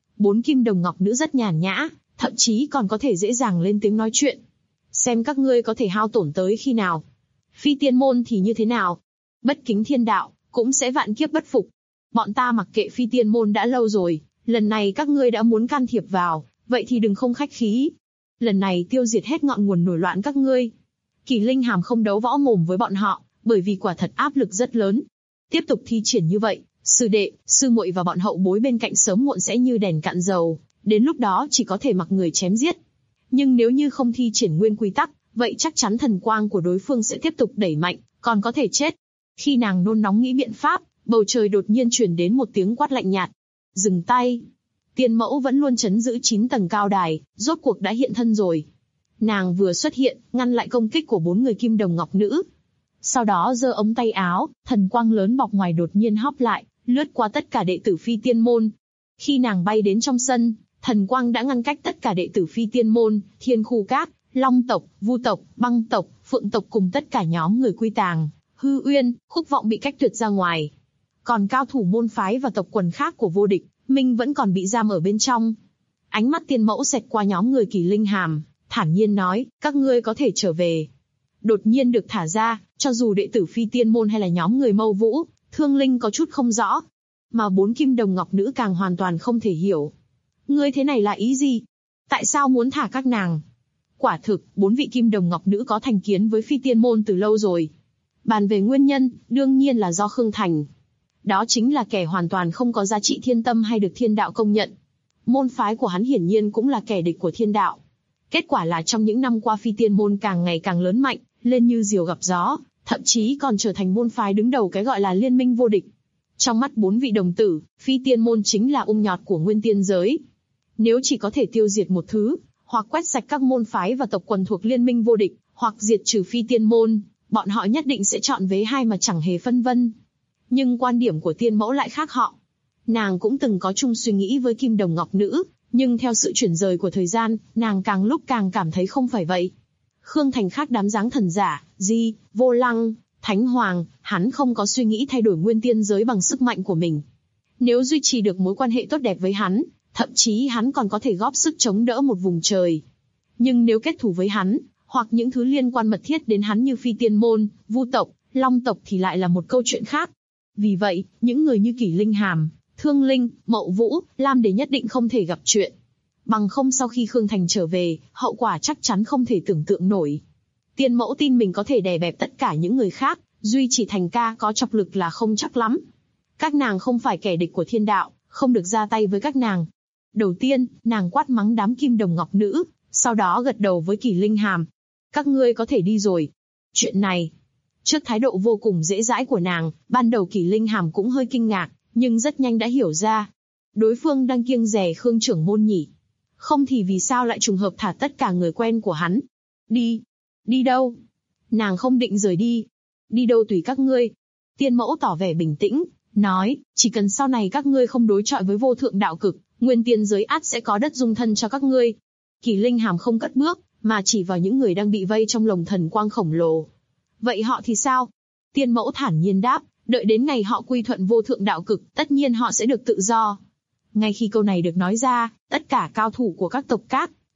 4 kim đồng ngọc nữ rất nhàn nhã, thậm chí còn có thể dễ dàng lên tiếng nói chuyện. Xem các ngươi có thể hao tổn tới khi nào. Phi tiên môn thì như thế nào? Bất kính thiên đạo, cũng sẽ vạn kiếp bất phục. Bọn ta mặc kệ phi tiên môn đã lâu rồi, lần này các ngươi đã muốn can thiệp vào, vậy thì đừng không khách khí. Lần này tiêu diệt hết ngọn nguồn nổi loạn các ngươi. Kỷ Linh Hàm không đấu võ mồm với bọn họ, bởi vì quả thật áp lực rất lớn. Tiếp tục thi triển như vậy, sư đệ, sư muội và bọn hậu bối bên cạnh sớm muộn sẽ như đèn cạn dầu, đến lúc đó chỉ có thể mặc người chém giết. Nhưng nếu như không thi triển nguyên quy tắc, vậy chắc chắn thần quang của đối phương sẽ tiếp tục đẩy mạnh, còn có thể chết. Khi nàng nôn nóng nghĩ biện pháp, bầu trời đột nhiên truyền đến một tiếng quát lạnh nhạt. Dừng tay. Tiên mẫu vẫn luôn trấn giữ 9 tầng cao đài, rốt cuộc đã hiện thân rồi. Nàng vừa xuất hiện, ngăn lại công kích của 4 người kim đồng ngọc nữ. Sau đó giơ ống tay áo, thần quang lớn bọc ngoài đột nhiên hóp lại, lướt qua tất cả đệ tử phi tiên môn. Khi nàng bay đến trong sân, thần quang đã ngăn cách tất cả đệ tử phi tiên môn, Thiên Khu Các, Long tộc, Vu tộc, Băng tộc, Phượng tộc cùng tất cả nhóm người Quy Tàng, Hư Uyên, Khúc Vọng bị cách tuyệt ra ngoài. Còn cao thủ môn phái và tộc quần khác của vô địch, Minh vẫn còn bị giam ở bên trong. Ánh mắt tiên mẫu xẹt qua nhóm người Kỷ Linh Hàm, thản nhiên nói, các ngươi có thể trở về. Đột nhiên được thả ra, cho dù đệ tử phi tiên môn hay là nhóm người Mâu Vũ, Thương Linh có chút không rõ. Mà 4 kim đồng ngọc nữ càng hoàn toàn không thể hiểu. Ngươi thế này là ý gì? Tại sao muốn thả các nàng? Quả thực, 4 vị kim đồng ngọc nữ có thành kiến với phi tiên môn từ lâu rồi. Bàn về nguyên nhân, đương nhiên là do Khương Thành. Đó chính là kẻ hoàn toàn không có giá trị thiên tâm hay được thiên đạo công nhận. Môn phái của hắn hiển nhiên cũng là kẻ địch của thiên đạo. Kết quả là trong những năm qua phi tiên môn càng ngày càng lớn mạnh, lên như diều gặp gió, thậm chí còn trở thành môn phái đứng đầu cái gọi là liên minh vô địch. Trong mắt 4 vị đồng tử, phi tiên môn chính là nhọt của nguyên tiên giới. Nếu chỉ có thể tiêu diệt một thứ, hoặc quét sạch các môn phái và tộc quần thuộc liên minh vô địch, hoặc diệt trừ phi tiên môn, bọn họ nhất định sẽ chọn vế hai mà chẳng hề phân vân. Nhưng quan điểm của tiên mẫu lại khác họ. Nàng cũng từng có chung suy nghĩ với kim đồng ngọc nữ, nhưng theo sự chuyển rời của thời gian, nàng càng lúc càng cảm thấy không phải vậy. Khương Thành khác đám dáng thần giả, Di, Vô Lăng, Thánh Hoàng, hắn không có suy nghĩ thay đổi nguyên tiên giới bằng sức mạnh của mình. Nếu duy trì được mối quan hệ tốt đẹp với hắn, thậm chí hắn còn có thể góp sức chống đỡ một vùng trời. Nhưng nếu kết thù với hắn, hoặc những thứ liên quan mật thiết đến hắn như phi tiên môn, Vu tộc, Long tộc thì lại là một câu chuyện khác. Vì vậy, những người như Kỷ Linh Hàm, Thương Linh, Mậu Vũ, Lam Đế nhất định không thể gặp chuyện. Bằng không sau khi Khương Thành trở về, hậu quả chắc chắn không thể tưởng tượng nổi. Tiên mẫu tin mình có thể đè bẹp tất cả những người khác, duy chỉ Thành ca có chọc lực là không chắc lắm. Các nàng không phải kẻ địch của thiên đạo, không được ra tay với các nàng. Đầu tiên, nàng quát mắng đám kim đồng ngọc nữ, sau đó gật đầu với Kỷ Linh Hàm. Các ngươi có thể đi rồi. Chuyện này, trước thái độ vô cùng dễ dãi của nàng, ban đầu Kỷ Linh Hàm cũng hơi kinh ngạc, nhưng rất nhanh đã hiểu ra. Đối phương đang kiêng dè Khương trưởng môn nhỉ. Không thì vì sao lại trùng hợp thả tất cả người quen của hắn. Đi. Đi đâu? Nàng không định rời đi. Đi đâu tùy các ngươi. Tiên mẫu tỏ vẻ bình tĩnh, nói, chỉ cần sau này các ngươi không đối chọi với vô thượng đạo cực, nguyên tiên giới ắt sẽ có đất dung thân cho các ngươi. Kỷ Linh Hàm không cất bước, mà chỉ vào những người đang bị vây trong lồng thần quang khổng lồ. Vậy họ thì sao? Tiên mẫu thản nhiên đáp, đợi đến ngày họ quy thuận vô thượng đạo cực, tất nhiên họ sẽ được tự do. Ngay khi câu này được nói ra, tất cả cao thủ của các tộc các,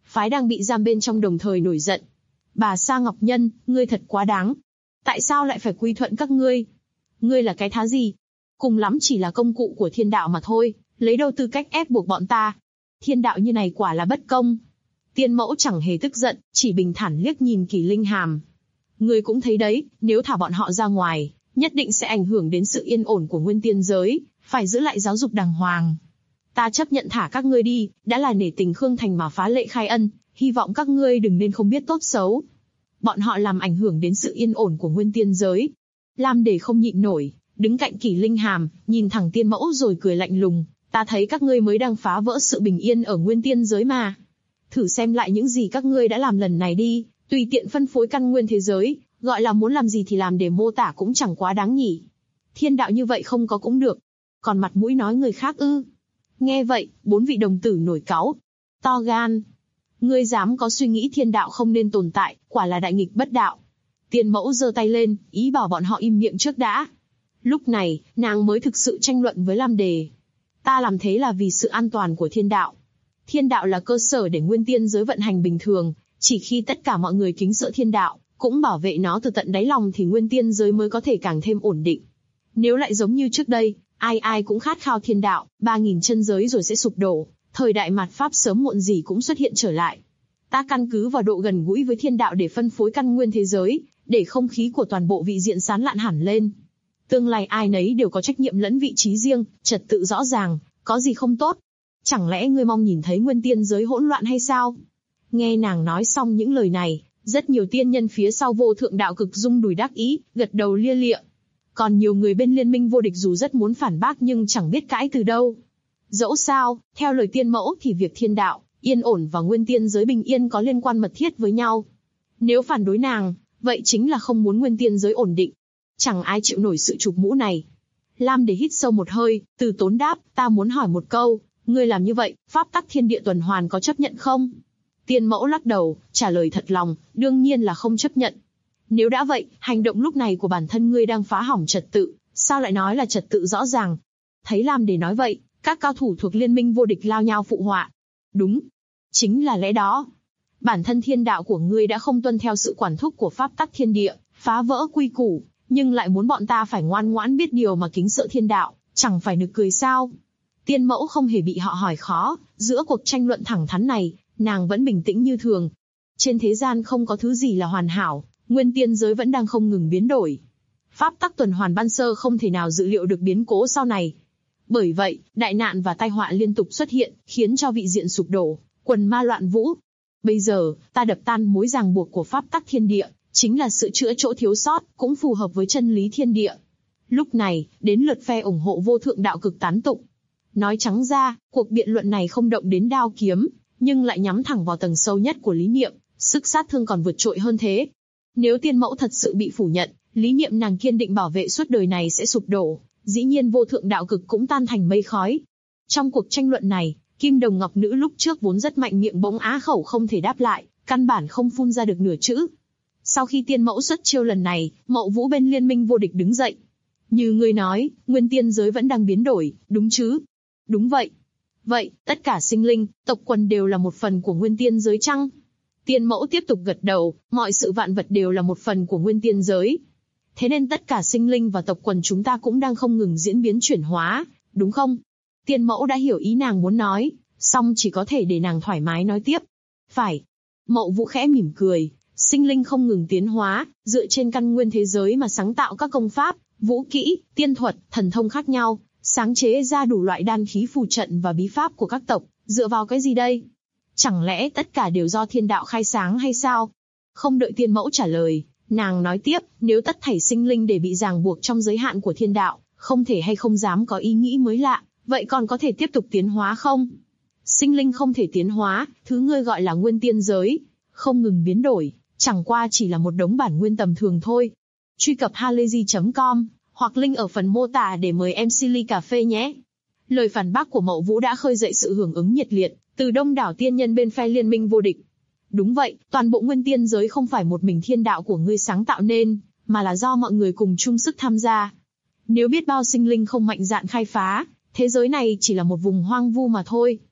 phái đang bị giam bên trong đồng thời nổi giận. Bà Sa Ngọc Nhân, ngươi thật quá đáng. Tại sao lại phải quy thuận các ngươi? Ngươi là cái thá gì? Cùng lắm chỉ là công cụ của thiên đạo mà thôi, lấy đâu tư cách ép buộc bọn ta? Thiên đạo như này quả là bất công. Tiên mẫu chẳng hề tức giận, chỉ bình thản liếc nhìn Kỷ Linh Hàm. Ngươi cũng thấy đấy, nếu thả bọn họ ra ngoài, nhất định sẽ ảnh hưởng đến sự yên ổn của nguyên tiên giới, phải giữ lại giáo dục đàng hoàng. Ta chấp nhận thả các ngươi đi, đã là nể tình Khương Thành mà phá lệ khai ân, hy vọng các ngươi đừng nên không biết tốt xấu. Bọn họ làm ảnh hưởng đến sự yên ổn của nguyên tiên giới. Lam Đề không nhịn nổi, đứng cạnh Kỷ Linh Hàm, nhìn thẳng tiên mẫu rồi cười lạnh lùng. Ta thấy các ngươi mới đang phá vỡ sự bình yên ở nguyên tiên giới mà. Thử xem lại những gì các ngươi đã làm lần này đi, tùy tiện phân phối căn nguyên thế giới, gọi là muốn làm gì thì làm, để mô tả cũng chẳng quá đáng nhỉ. Thiên đạo như vậy không có cũng được. Còn mặt mũi nói người khác ư? Nghe vậy, 4 vị đồng tử nổi cáu. To gan. Ngươi dám có suy nghĩ thiên đạo không nên tồn tại, quả là đại nghịch bất đạo. Tiên mẫu giơ tay lên, ý bảo bọn họ im miệng trước đã. Lúc này, nàng mới thực sự tranh luận với Lam Đề. Ta làm thế là vì sự an toàn của thiên đạo. Thiên đạo là cơ sở để nguyên tiên giới vận hành bình thường, chỉ khi tất cả mọi người kính sợ thiên đạo, cũng bảo vệ nó từ tận đáy lòng thì nguyên tiên giới mới có thể càng thêm ổn định. Nếu lại giống như trước đây, ai ai cũng khát khao thiên đạo, 3.000 chân giới rồi sẽ sụp đổ, thời đại mạt Pháp sớm muộn gì cũng xuất hiện trở lại. Ta căn cứ vào độ gần gũi với thiên đạo để phân phối căn nguyên thế giới, để không khí của toàn bộ vị diện sán lạn hẳn lên. Tương lai ai nấy đều có trách nhiệm lẫn vị trí riêng, trật tự rõ ràng, có gì không tốt. Chẳng lẽ ngươi mong nhìn thấy nguyên tiên giới hỗn loạn hay sao? Nghe nàng nói xong những lời này, rất nhiều tiên nhân phía sau Vô Thượng Đạo Cực rung đùi đắc ý, gật đầu lia lịa. Còn nhiều người bên Liên minh vô địch dù rất muốn phản bác nhưng chẳng biết cãi từ đâu. Dẫu sao, theo lời tiên mẫu thì việc thiên đạo, yên ổn và nguyên tiên giới bình yên có liên quan mật thiết với nhau. Nếu phản đối nàng, vậy chính là không muốn nguyên tiên giới ổn định. Chẳng ai chịu nổi sự chụp mũ này. Lam Đề hít sâu một hơi, từ tốn đáp, ta muốn hỏi một câu, ngươi làm như vậy, pháp tắc thiên địa tuần hoàn có chấp nhận không? Tiên mẫu lắc đầu, trả lời thật lòng, đương nhiên là không chấp nhận. Nếu đã vậy, hành động lúc này của bản thân ngươi đang phá hỏng trật tự, sao lại nói là trật tự rõ ràng? Thấy Lam Đề nói vậy, các cao thủ thuộc Liên minh vô địch lao nhau phụ họa. Đúng, chính là lẽ đó. Bản thân thiên đạo của ngươi đã không tuân theo sự quản thúc của pháp tắc thiên địa, phá vỡ quy củ, nhưng lại muốn bọn ta phải ngoan ngoãn biết điều mà kính sợ thiên đạo, chẳng phải nực cười sao? Tiên mẫu không hề bị họ hỏi khó, giữa cuộc tranh luận thẳng thắn này, nàng vẫn bình tĩnh như thường. Trên thế gian không có thứ gì là hoàn hảo, nguyên tiên giới vẫn đang không ngừng biến đổi. Pháp tắc tuần hoàn ban sơ không thể nào dự liệu được biến cố sau này. Bởi vậy, đại nạn và tai họa liên tục xuất hiện, khiến cho vị diện sụp đổ, quần ma loạn vũ. Bây giờ, ta đập tan mối ràng buộc của pháp tắc thiên địa, chính là sự chữa chỗ thiếu sót, cũng phù hợp với chân lý thiên địa. Lúc này, đến lượt phe ủng hộ Vô Thượng Đạo Cực tán tụng. Nói trắng ra, cuộc biện luận này không động đến đao kiếm, nhưng lại nhắm thẳng vào tầng sâu nhất của lý niệm, sức sát thương còn vượt trội hơn thế. Nếu tiên mẫu thật sự bị phủ nhận, lý niệm nàng kiên định bảo vệ suốt đời này sẽ sụp đổ, dĩ nhiên Vô Thượng Đạo Cực cũng tan thành mây khói. Trong cuộc tranh luận này, Kim Đồng Ngọc Nữ lúc trước vốn rất mạnh miệng bỗng á khẩu không thể đáp lại, căn bản không phun ra được nửa chữ. Sau khi tiên mẫu xuất chiêu lần này, Mậu Vũ bên Liên minh vô địch đứng dậy. Như ngươi nói, nguyên tiên giới vẫn đang biến đổi, đúng chứ? Đúng vậy. Vậy, tất cả sinh linh, tộc quần đều là một phần của nguyên tiên giới chăng? Tiên mẫu tiếp tục gật đầu, mọi sự vạn vật đều là một phần của nguyên tiên giới. Thế nên tất cả sinh linh và tộc quần chúng ta cũng đang không ngừng diễn biến chuyển hóa, đúng không? Tiên mẫu đã hiểu ý nàng muốn nói, song chỉ có thể để nàng thoải mái nói tiếp. Phải. Mậu Vũ khẽ mỉm cười, sinh linh không ngừng tiến hóa, dựa trên căn nguyên thế giới mà sáng tạo các công pháp, vũ kỹ, tiên thuật, thần thông khác nhau, sáng chế ra đủ loại đan khí phù trận và bí pháp của các tộc, dựa vào cái gì đây? Chẳng lẽ tất cả đều do thiên đạo khai sáng hay sao? Không đợi tiên mẫu trả lời, nàng nói tiếp, nếu tất thảy sinh linh để bị ràng buộc trong giới hạn của thiên đạo, không thể hay không dám có ý nghĩ mới lạ, vậy còn có thể tiếp tục tiến hóa không? Sinh linh không thể tiến hóa, thứ ngươi gọi là nguyên tiên giới, không ngừng biến đổi, chẳng qua chỉ là một đống bản nguyên tầm thường thôi. Truy cập halayzi.com, hoặc link ở phần mô tả để mời MC ly cà phê nhé. Lời phản bác của Mậu Vũ đã khơi dậy sự hưởng ứng nhiệt liệt, từ đông đảo tiên nhân bên phe Liên minh vô địch. Đúng vậy, toàn bộ nguyên tiên giới không phải một mình thiên đạo của ngươi sáng tạo nên, mà là do mọi người cùng chung sức tham gia. Nếu biết bao sinh linh không mạnh dạn khai phá, thế giới này chỉ là một vùng hoang vu mà thôi.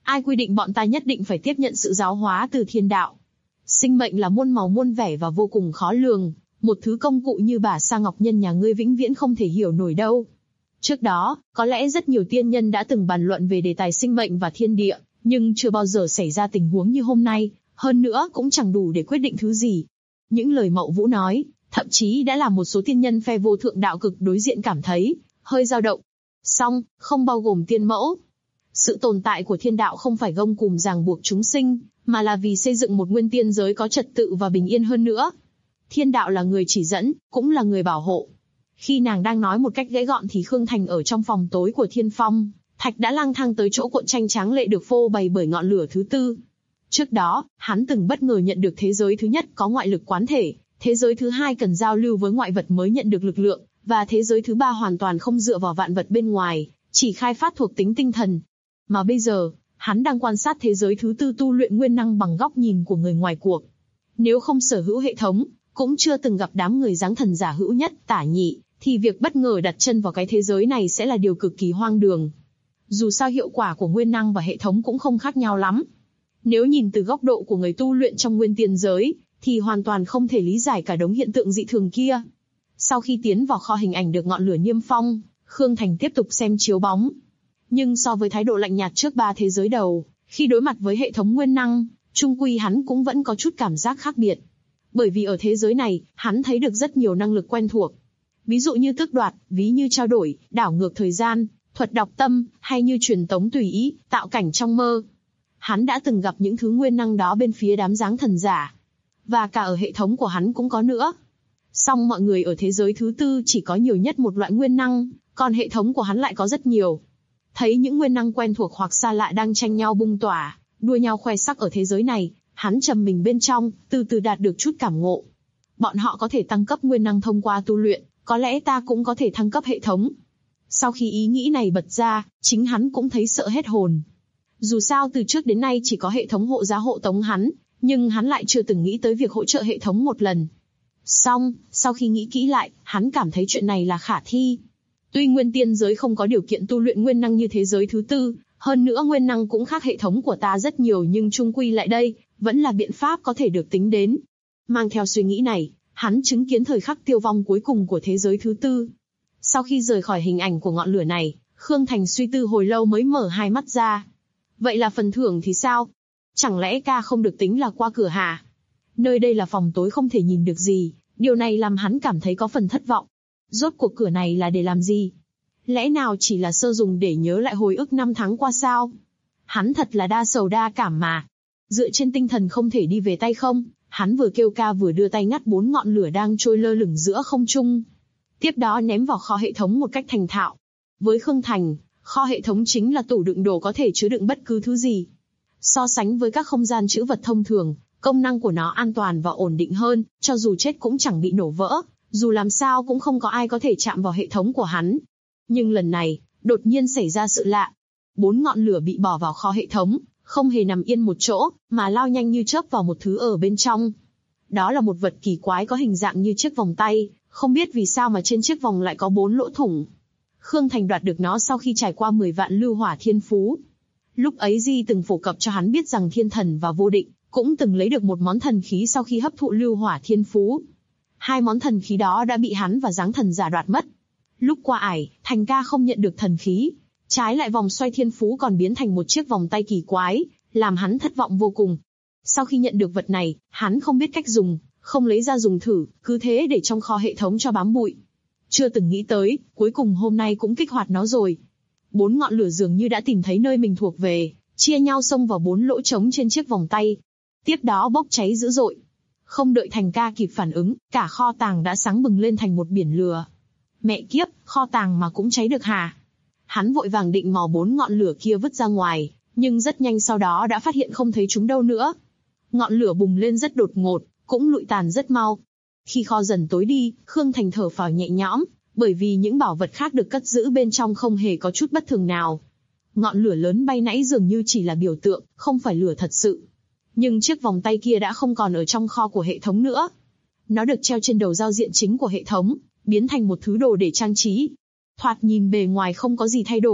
Ai quy định bọn ta nhất định phải tiếp nhận sự giáo hóa từ thiên đạo? Sinh mệnh là muôn màu muôn vẻ và vô cùng khó lường, một thứ công cụ như bà Sa Ngọc Nhân nhà ngươi vĩnh viễn không thể hiểu nổi đâu. Trước đó, có lẽ rất nhiều tiên nhân đã từng bàn luận về đề tài sinh mệnh và thiên địa, nhưng chưa bao giờ xảy ra tình huống như hôm nay, hơn nữa cũng chẳng đủ để quyết định thứ gì. Những lời Mậu Vũ nói, thậm chí đã làm một số tiên nhân phe vô thượng đạo cực đối diện cảm thấy hơi dao động. Song, không bao gồm tiên mẫu. Sự tồn tại của thiên đạo không phải gông cùm ràng buộc chúng sinh, mà là vì xây dựng một nguyên tiên giới có trật tự và bình yên hơn nữa. Thiên đạo là người chỉ dẫn, cũng là người bảo hộ. Khi nàng đang nói một cách gãy gọn thì Khương Thành ở trong phòng tối của Thiên Phong Thạch đã lang thang tới chỗ cuộn tranh tráng lệ được phô bày bởi ngọn lửa thứ tư. Trước đó, hắn từng bất ngờ nhận được thế giới thứ nhất có ngoại lực quán thể, thế giới thứ hai cần giao lưu với ngoại vật mới nhận được lực lượng, và thế giới thứ ba hoàn toàn không dựa vào vạn vật bên ngoài, chỉ khai phát thuộc tính tinh thần. Mà bây giờ, hắn đang quan sát thế giới thứ tư tu luyện nguyên năng bằng góc nhìn của người ngoài cuộc. Nếu không sở hữu hệ thống, cũng chưa từng gặp đám người giáng thần giả hữu nhất, tả nhị, thì việc bất ngờ đặt chân vào cái thế giới này sẽ là điều cực kỳ hoang đường. Dù sao hiệu quả của nguyên năng và hệ thống cũng không khác nhau lắm. Nếu nhìn từ góc độ của người tu luyện trong nguyên tiên giới, thì hoàn toàn không thể lý giải cả đống hiện tượng dị thường kia. Sau khi tiến vào kho hình ảnh được ngọn lửa niêm phong, Khương Thành tiếp tục xem chiếu bóng. Nhưng so với thái độ lạnh nhạt trước ba thế giới đầu, khi đối mặt với hệ thống nguyên năng, chung quy hắn cũng vẫn có chút cảm giác khác biệt. Bởi vì ở thế giới này, hắn thấy được rất nhiều năng lực quen thuộc. Ví dụ như tước đoạt, ví như trao đổi, đảo ngược thời gian, thuật đọc tâm, hay như truyền tống tùy ý, tạo cảnh trong mơ. Hắn đã từng gặp những thứ nguyên năng đó bên phía đám giáng thần giả. Và cả ở hệ thống của hắn cũng có nữa. Song mọi người ở thế giới thứ tư chỉ có nhiều nhất một loại nguyên năng, còn hệ thống của hắn lại có rất nhiều. Thấy những nguyên năng quen thuộc hoặc xa lạ đang tranh nhau bung tỏa, đua nhau khoe sắc ở thế giới này, hắn trầm mình bên trong, từ từ đạt được chút cảm ngộ. Bọn họ có thể tăng cấp nguyên năng thông qua tu luyện, có lẽ ta cũng có thể thăng cấp hệ thống. Sau khi ý nghĩ này bật ra, chính hắn cũng thấy sợ hết hồn. Dù sao từ trước đến nay chỉ có hệ thống hộ giá hộ tống hắn, nhưng hắn lại chưa từng nghĩ tới việc hỗ trợ hệ thống một lần. Song, sau khi nghĩ kỹ lại, hắn cảm thấy chuyện này là khả thi. Tuy nguyên tiên giới không có điều kiện tu luyện nguyên năng như thế giới thứ tư, hơn nữa nguyên năng cũng khác hệ thống của ta rất nhiều, nhưng chung quy lại đây, vẫn là biện pháp có thể được tính đến. Mang theo suy nghĩ này, hắn chứng kiến thời khắc tiêu vong cuối cùng của thế giới thứ tư. Sau khi rời khỏi hình ảnh của ngọn lửa này, Khương Thành suy tư hồi lâu mới mở hai mắt ra. Vậy là phần thưởng thì sao? Chẳng lẽ ca không được tính là qua cửa hả? Nơi đây là phòng tối không thể nhìn được gì, điều này làm hắn cảm thấy có phần thất vọng. Rốt cuộc cửa này là để làm gì? Lẽ nào chỉ là sơ dùng để nhớ lại hồi ức năm tháng qua sao? Hắn thật là đa sầu đa cảm mà. Dựa trên tinh thần không thể đi về tay không, hắn vừa kêu ca vừa đưa tay ngắt 4 ngọn lửa đang trôi lơ lửng giữa không trung. Tiếp đó ném vào kho hệ thống một cách thành thạo. Với Khương Thành, kho hệ thống chính là tủ đựng đồ có thể chứa đựng bất cứ thứ gì. So sánh với các không gian trữ vật thông thường, công năng của nó an toàn và ổn định hơn, cho dù chết cũng chẳng bị nổ vỡ, dù làm sao cũng không có ai có thể chạm vào hệ thống của hắn. Nhưng lần này, đột nhiên xảy ra sự lạ. 4 ngọn lửa bị bỏ vào kho hệ thống, không hề nằm yên một chỗ, mà lao nhanh như chớp vào một thứ ở bên trong. Đó là một vật kỳ quái có hình dạng như chiếc vòng tay, không biết vì sao mà trên chiếc vòng lại có 4 lỗ thủng. Khương Thành đoạt được nó sau khi trải qua 10 vạn lưu hỏa thiên phú. Lúc ấy Di từng phổ cập cho hắn biết rằng thiên thần và vô định cũng từng lấy được một món thần khí sau khi hấp thụ lưu hỏa thiên phú. 2 món thần khí đó đã bị hắn và giáng thần giả đoạt mất. Lúc qua ải, Thành ca không nhận được thần khí, trái lại vòng xoay thiên phú còn biến thành một chiếc vòng tay kỳ quái, làm hắn thất vọng vô cùng. Sau khi nhận được vật này, hắn không biết cách dùng, không lấy ra dùng thử, cứ thế để trong kho hệ thống cho bám bụi. Chưa từng nghĩ tới, cuối cùng hôm nay cũng kích hoạt nó rồi. 4 ngọn lửa dường như đã tìm thấy nơi mình thuộc về, chia nhau xông vào 4 lỗ trống trên chiếc vòng tay. Tiếp đó bốc cháy dữ dội. Không đợi Thành ca kịp phản ứng, cả kho tàng đã sáng bừng lên thành một biển lửa. Mẹ kiếp, kho tàng mà cũng cháy được hả? Hắn vội vàng định mò 4 ngọn lửa kia vứt ra ngoài, nhưng rất nhanh sau đó đã phát hiện không thấy chúng đâu nữa. Ngọn lửa bùng lên rất đột ngột, cũng lụi tàn rất mau. Khi kho dần tối đi, Khương Thành thở phào nhẹ nhõm, bởi vì những bảo vật khác được cất giữ bên trong không hề có chút bất thường nào. Ngọn lửa lớn bay nãy dường như chỉ là biểu tượng, không phải lửa thật sự. Nhưng chiếc vòng tay kia đã không còn ở trong kho của hệ thống nữa. Nó được treo trên đầu giao diện chính của hệ thống, biến thành một thứ đồ để trang trí. Thoạt nhìn bề ngoài không có gì thay đổi,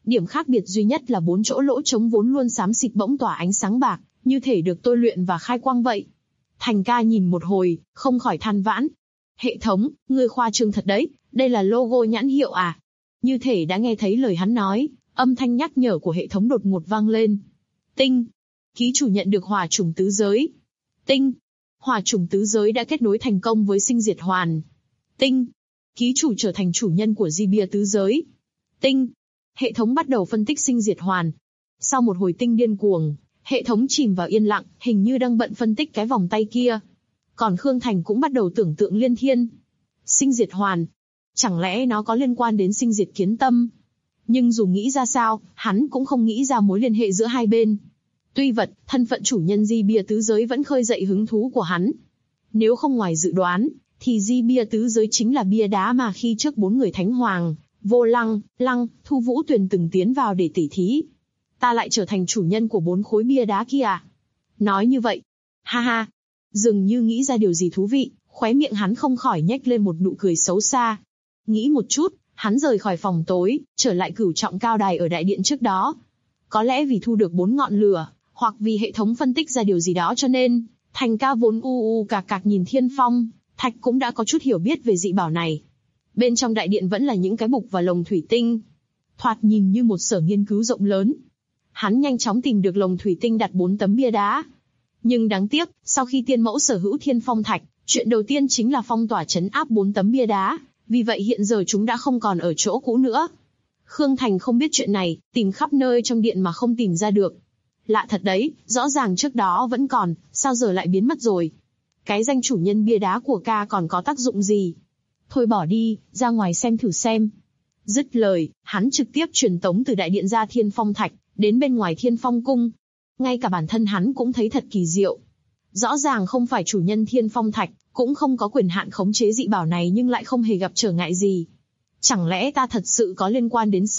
Điểm khác biệt duy nhất là 4 chỗ lỗ trống vốn luôn xám xịt bỗng tỏa ánh sáng bạc, như thể được tôi luyện và khai quang vậy. Thành ca nhìn một hồi, không khỏi than vãn. Hệ thống, ngươi khoa trương thật đấy, đây là logo nhãn hiệu à? Như thể đã nghe thấy lời hắn nói, âm thanh nhắc nhở của hệ thống đột ngột vang lên. Tinh. Ký chủ nhận được hỏa chủng tứ giới. Tinh. Hỏa chủng tứ giới đã kết nối thành công với sinh diệt hoàn. Tinh. Ký chủ trở thành chủ nhân của di bia tứ giới. Tinh. Hệ thống bắt đầu phân tích sinh diệt hoàn. Sau một hồi tinh điên cuồng, hệ thống chìm vào yên lặng, hình như đang bận phân tích cái vòng tay kia. Còn Khương Thành cũng bắt đầu tưởng tượng liên thiên. Sinh diệt hoàn. Chẳng lẽ nó có liên quan đến sinh diệt kiến tâm? Nhưng dù nghĩ ra sao, hắn cũng không nghĩ ra mối liên hệ giữa hai bên. Tuy vật, thân phận chủ nhân di bia tứ giới vẫn khơi dậy hứng thú của hắn. Nếu không ngoài dự đoán, thì di bia tứ giới chính là bia đá mà khi trước 4 người Thánh Hoàng, Vô Lăng, Lăng, Thu Vũ Tuyền từng tiến vào để tỉ thí. Ta lại trở thành chủ nhân của 4 khối bia đá kia à? Nói như vậy, ha ha, dường như nghĩ ra điều gì thú vị, khóe miệng hắn không khỏi nhếch lên một nụ cười xấu xa. Nghĩ một chút, hắn rời khỏi phòng tối, trở lại cửu trọng cao đài ở đại điện trước đó. Có lẽ vì thu được 4 ngọn lửa, hoặc vì hệ thống phân tích ra điều gì đó cho nên, Thành ca vốn cạc cạc nhìn Thiên Phong Thạch cũng đã có chút hiểu biết về dị bảo này. Bên trong đại điện vẫn là những cái bục và lồng thủy tinh, thoạt nhìn như một sở nghiên cứu rộng lớn. Hắn nhanh chóng tìm được lồng thủy tinh đặt 4 tấm bia đá. Nhưng đáng tiếc, sau khi tiên mẫu sở hữu Thiên Phong Thạch, chuyện đầu tiên chính là phong tỏa trấn áp 4 tấm bia đá, vì vậy hiện giờ chúng đã không còn ở chỗ cũ nữa. Khương Thành không biết chuyện này, tìm khắp nơi trong điện mà không tìm ra được. Lạ thật đấy, rõ ràng trước đó vẫn còn, sao giờ lại biến mất rồi? Cái danh chủ nhân bia đá của ca còn có tác dụng gì? Thôi bỏ đi, ra ngoài xem thử xem. Dứt lời, hắn trực tiếp truyền tống từ đại điện ra Thiên Phong Thạch, đến bên ngoài Thiên Phong Cung. Ngay cả bản thân hắn cũng thấy thật kỳ diệu. Rõ ràng không phải chủ nhân Thiên Phong Thạch, cũng không có quyền hạn khống chế dị bảo này nhưng lại không hề gặp trở ngại gì. Chẳng lẽ ta thật sự có liên quan đến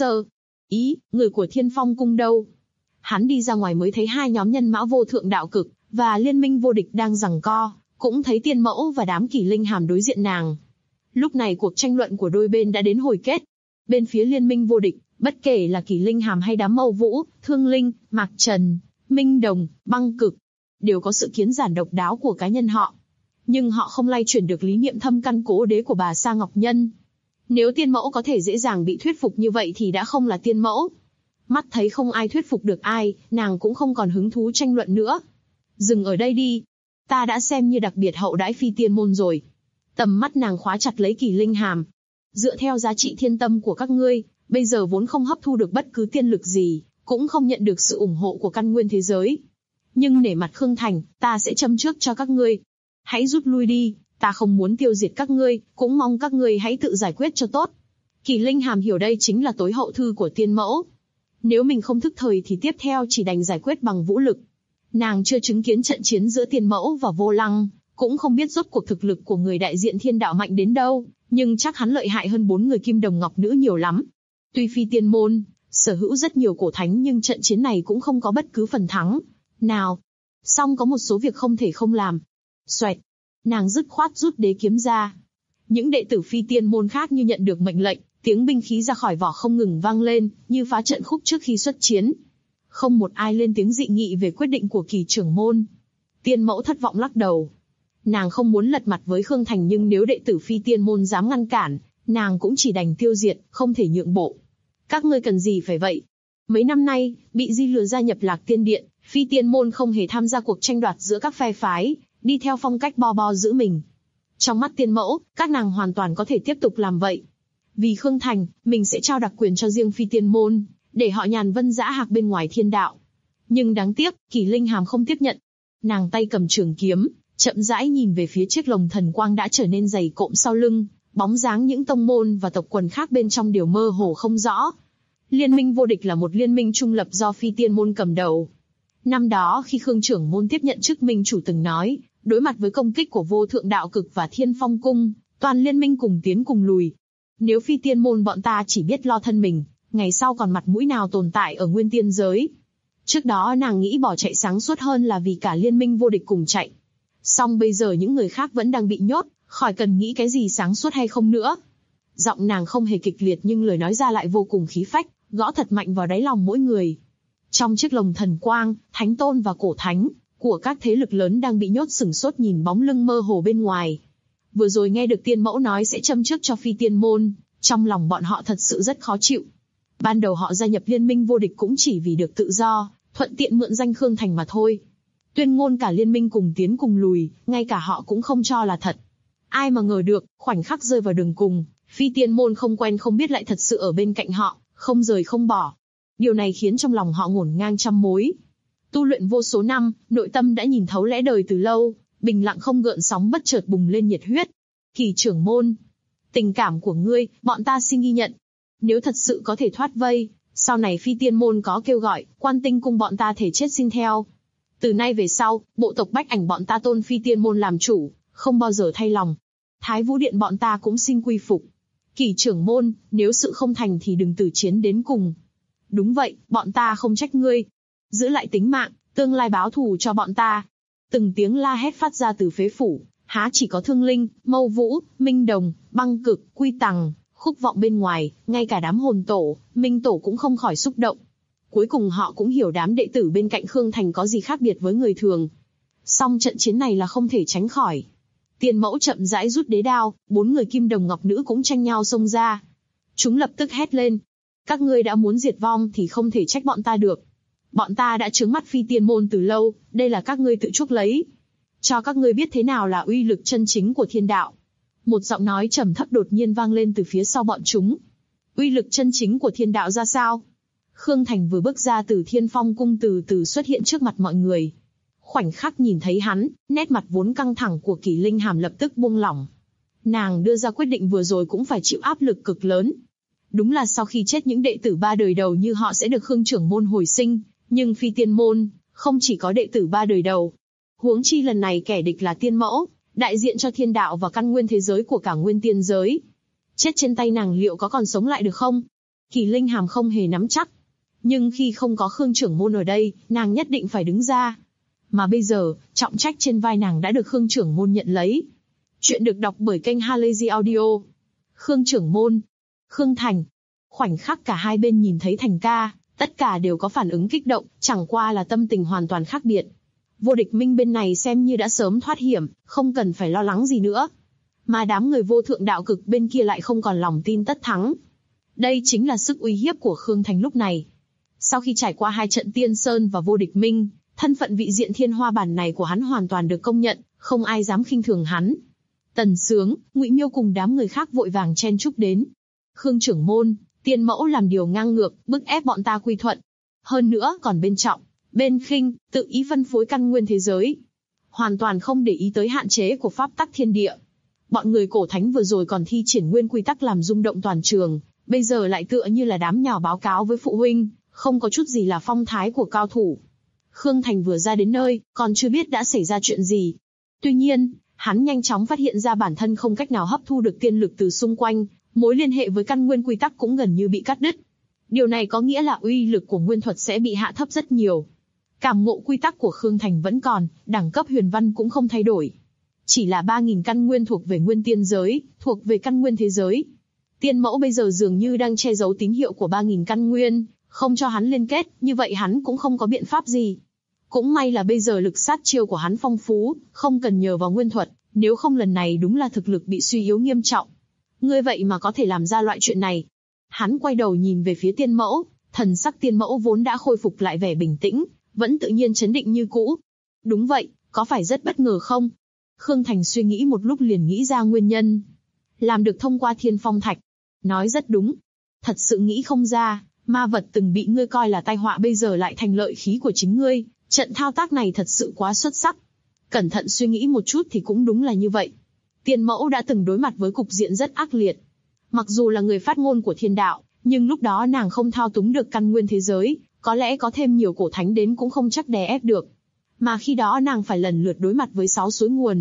người của Thiên Phong Cung đâu? Hắn đi ra ngoài mới thấy 2 nhóm nhân mã vô thượng đạo cực, và liên minh vô địch đang giằng co, cũng thấy tiên mẫu và đám kỷ linh hàm đối diện nàng. Lúc này cuộc tranh luận của đôi bên đã đến hồi kết. Bên phía liên minh vô địch, bất kể là kỷ linh hàm hay đám Mâu Vũ, Thương Linh, Mạc Trần, Minh Đồng, Băng Cực, đều có sự kiến giản độc đáo của cá nhân họ. Nhưng họ không lay chuyển được lý niệm thâm căn cố đế của bà Sa Ngọc Nhân. Nếu tiên mẫu có thể dễ dàng bị thuyết phục như vậy thì đã không là tiên mẫu. Mắt thấy không ai thuyết phục được ai, nàng cũng không còn hứng thú tranh luận nữa. Dừng ở đây đi. Ta đã xem như đặc biệt hậu đãi phi tiên môn rồi. Tầm mắt nàng khóa chặt lấy Kỷ Linh Hàm. Dựa theo giá trị thiên tâm của các ngươi, bây giờ vốn không hấp thu được bất cứ tiên lực gì, cũng không nhận được sự ủng hộ của căn nguyên thế giới. Nhưng nể mặt Khương Thành, ta sẽ châm trước cho các ngươi. Hãy rút lui đi, ta không muốn tiêu diệt các ngươi, cũng mong các ngươi hãy tự giải quyết cho tốt. Kỷ Linh Hàm hiểu đây chính là tối hậu thư của tiên mẫu. Nếu mình không thức thời thì tiếp theo chỉ đành giải quyết bằng vũ lực. Nàng chưa chứng kiến trận chiến giữa tiên mẫu và Vô Lăng, cũng không biết rốt cuộc thực lực của người đại diện thiên đạo mạnh đến đâu, nhưng chắc hắn lợi hại hơn 4 người kim đồng ngọc nữ nhiều lắm. Tuy phi tiên môn sở hữu rất nhiều cổ thánh nhưng trận chiến này cũng không có bất cứ phần thắng nào. Song có một số việc không thể không làm. Xoẹt, nàng dứt khoát rút đế kiếm ra. Những đệ tử phi tiên môn khác như nhận được mệnh lệnh, tiếng binh khí ra khỏi vỏ không ngừng vang lên, như phá trận khúc trước khi xuất chiến. Không một ai lên tiếng dị nghị về quyết định của Kỳ trưởng môn. Tiên mẫu thất vọng lắc đầu. Nàng không muốn lật mặt với Khương Thành nhưng nếu đệ tử phi tiên môn dám ngăn cản, nàng cũng chỉ đành tiêu diệt, không thể nhượng bộ. Các ngươi cần gì phải vậy? Mấy năm nay, bị di lừa gia nhập Lạc Tiên Điện, phi tiên môn không hề tham gia cuộc tranh đoạt giữa các phe phái, đi theo phong cách bo giữ mình. Trong mắt tiên mẫu, các nàng hoàn toàn có thể tiếp tục làm vậy. Vì Khương Thành, mình sẽ trao đặc quyền cho riêng phi tiên môn, để họ nhàn vân dã hạc bên ngoài thiên đạo. Nhưng đáng tiếc, Kỷ Linh Hàm không tiếp nhận. Nàng tay cầm trường kiếm, chậm rãi nhìn về phía chiếc lồng thần quang đã trở nên dày cộm sau lưng, bóng dáng những tông môn và tộc quần khác bên trong đều mơ hồ không rõ. Liên minh vô địch là một liên minh trung lập do phi tiên môn cầm đầu. Năm đó khi Khương trưởng môn tiếp nhận chức minh chủ từng nói, đối mặt với công kích của vô thượng đạo cực và Thiên Phong cung, toàn liên minh cùng tiến cùng lùi. Nếu phi tiên môn bọn ta chỉ biết lo thân mình, ngày sau còn mặt mũi nào tồn tại ở nguyên tiên giới. Trước đó nàng nghĩ bỏ chạy sáng suốt hơn là vì cả liên minh vô địch cùng chạy. Song bây giờ những người khác vẫn đang bị nhốt, khỏi cần nghĩ cái gì sáng suốt hay không nữa. Giọng nàng không hề kịch liệt nhưng lời nói ra lại vô cùng khí phách, gõ thật mạnh vào đáy lòng mỗi người. Trong chiếc lồng thần quang, thánh tôn và cổ thánh của các thế lực lớn đang bị nhốt sửng sốt nhìn bóng lưng mơ hồ bên ngoài. Vừa rồi nghe được tiên mẫu nói sẽ châm trước cho phi tiên môn, trong lòng bọn họ thật sự rất khó chịu. Ban đầu họ gia nhập liên minh vô địch cũng chỉ vì được tự do, thuận tiện mượn danh Khương Thành mà thôi. Tuyên ngôn cả liên minh cùng tiến cùng lùi, ngay cả họ cũng không cho là thật. Ai mà ngờ được, khoảnh khắc rơi vào đường cùng, phi tiên môn không quen không biết lại thật sự ở bên cạnh họ, không rời không bỏ. Điều này khiến trong lòng họ ngổn ngang trăm mối. Tu luyện vô số năm, nội tâm đã nhìn thấu lẽ đời từ lâu, bình lặng không gợn sóng bất chợt bùng lên nhiệt huyết. Kỳ trưởng môn, tình cảm của ngươi, bọn ta xin ghi nhận. Nếu thật sự có thể thoát vây, sau này phi tiên môn có kêu gọi, Quan Tinh cung bọn ta thể chết xin theo. Từ nay về sau, bộ tộc Bách Ảnh bọn ta tôn phi tiên môn làm chủ, không bao giờ thay lòng. Thái Vũ Điện bọn ta cũng xin quy phục. Kỳ trưởng môn, nếu sự không thành thì đừng tử chiến đến cùng. Đúng vậy, bọn ta không trách ngươi. Giữ lại tính mạng, tương lai báo thù cho bọn ta. Từng tiếng la hét phát ra từ phế phủ, há chỉ có Thương Linh, Mâu Vũ, Minh Đồng, Băng Cực, Quy Tằng, khúc vọng bên ngoài, ngay cả đám hồn tổ, Minh Tổ cũng không khỏi xúc động. Cuối cùng họ cũng hiểu đám đệ tử bên cạnh Khương Thành có gì khác biệt với người thường. Song trận chiến này là không thể tránh khỏi. Tiên mẫu chậm rãi rút đế đao, 4 người kim đồng ngọc nữ cũng tranh nhau xông ra. Chúng lập tức hét lên. Các ngươi đã muốn diệt vong thì không thể trách bọn ta được. Bọn ta đã trướng mắt phi tiên môn từ lâu, đây là các ngươi tự chuốc lấy. Cho các ngươi biết thế nào là uy lực chân chính của thiên đạo. Một giọng nói trầm thấp đột nhiên vang lên từ phía sau bọn chúng. Uy lực chân chính của thiên đạo ra sao? Khương Thành vừa bước ra từ Thiên Phong cung từ từ xuất hiện trước mặt mọi người. Khoảnh khắc nhìn thấy hắn, nét mặt vốn căng thẳng của Kỳ Linh Hàm lập tức buông lỏng. Nàng đưa ra quyết định vừa rồi cũng phải chịu áp lực cực lớn. Đúng là sau khi chết những đệ tử 3 đời đầu như họ sẽ được Khương trưởng môn hồi sinh, nhưng phi tiên môn, không chỉ có đệ tử 3 đời đầu. Huống chi lần này kẻ địch là tiên mẫu, đại diện cho thiên đạo và căn nguyên thế giới của cả nguyên tiên giới. Chết trên tay nàng liệu có còn sống lại được không? Kỳ Linh Hàm không hề nắm chắc. Nhưng khi không có Khương trưởng môn ở đây, nàng nhất định phải đứng ra. Mà bây giờ, trọng trách trên vai nàng đã được Khương trưởng môn nhận lấy. Chuyện được đọc bởi kênh Halazy Audio. Khương trưởng môn, Khương Thành. Khoảnh khắc cả hai bên nhìn thấy Thành ca, tất cả đều có phản ứng kích động, chẳng qua là tâm tình hoàn toàn khác biệt. Vô địch minh bên này xem như đã sớm thoát hiểm, không cần phải lo lắng gì nữa. Mà đám người vô thượng đạo cực bên kia lại không còn lòng tin tất thắng. Đây chính là sức uy hiếp của Khương Thành lúc này. Sau khi trải qua 2 trận Tiên Sơn và vô địch minh, thân phận vị diện thiên hoa bản này của hắn hoàn toàn được công nhận, không ai dám khinh thường hắn. Tần Sướng, Ngụy Miêu cùng đám người khác vội vàng chen chúc đến. Khương trưởng môn, tiên mẫu làm điều ngang ngược, bức ép bọn ta quy thuận. Hơn nữa còn bên trọng, bên khinh, tự ý phân phối căn nguyên thế giới. Hoàn toàn không để ý tới hạn chế của pháp tắc thiên địa. Bọn người cổ thánh vừa rồi còn thi triển nguyên quy tắc làm rung động toàn trường, bây giờ lại tựa như là đám nhỏ báo cáo với phụ huynh, không có chút gì là phong thái của cao thủ. Khương Thành vừa ra đến nơi, còn chưa biết đã xảy ra chuyện gì. Tuy nhiên, hắn nhanh chóng phát hiện ra bản thân không cách nào hấp thu được tiên lực từ xung quanh, mối liên hệ với căn nguyên quy tắc cũng gần như bị cắt đứt. Điều này có nghĩa là uy lực của nguyên thuật sẽ bị hạ thấp rất nhiều. Cảm ngộ quy tắc của Khương Thành vẫn còn, đẳng cấp huyền văn cũng không thay đổi. Chỉ là 3.000 căn nguyên thuộc về nguyên tiên giới, thuộc về căn nguyên thế giới. Tiên mẫu bây giờ dường như đang che giấu tín hiệu của 3.000 căn nguyên, không cho hắn liên kết, như vậy hắn cũng không có biện pháp gì. Cũng may là bây giờ lực sát chiêu của hắn phong phú, không cần nhờ vào nguyên thuật, nếu không lần này đúng là thực lực bị suy yếu nghiêm trọng. Ngươi vậy mà có thể làm ra loại chuyện này. Hắn quay đầu nhìn về phía tiên mẫu, thần sắc tiên mẫu vốn đã khôi phục lại vẻ bình tĩnh, vẫn tự nhiên chấn định như cũ. Đúng vậy, có phải rất bất ngờ không? Khương Thành suy nghĩ một lúc liền nghĩ ra nguyên nhân. Làm được thông qua thiên phong thạch. Nói rất đúng. Thật sự nghĩ không ra, ma vật từng bị ngươi coi là tai họa bây giờ lại thành lợi khí của chính ngươi. Trận thao tác này thật sự quá xuất sắc. Cẩn thận suy nghĩ một chút thì cũng đúng là như vậy. Tiên mẫu đã từng đối mặt với cục diện rất ác liệt. Mặc dù là người phát ngôn của thiên đạo, nhưng lúc đó nàng không thao túng được căn nguyên thế giới, có lẽ có thêm nhiều cổ thánh đến cũng không chắc đè ép được. Mà khi đó nàng phải lần lượt đối mặt với 6 suối nguồn,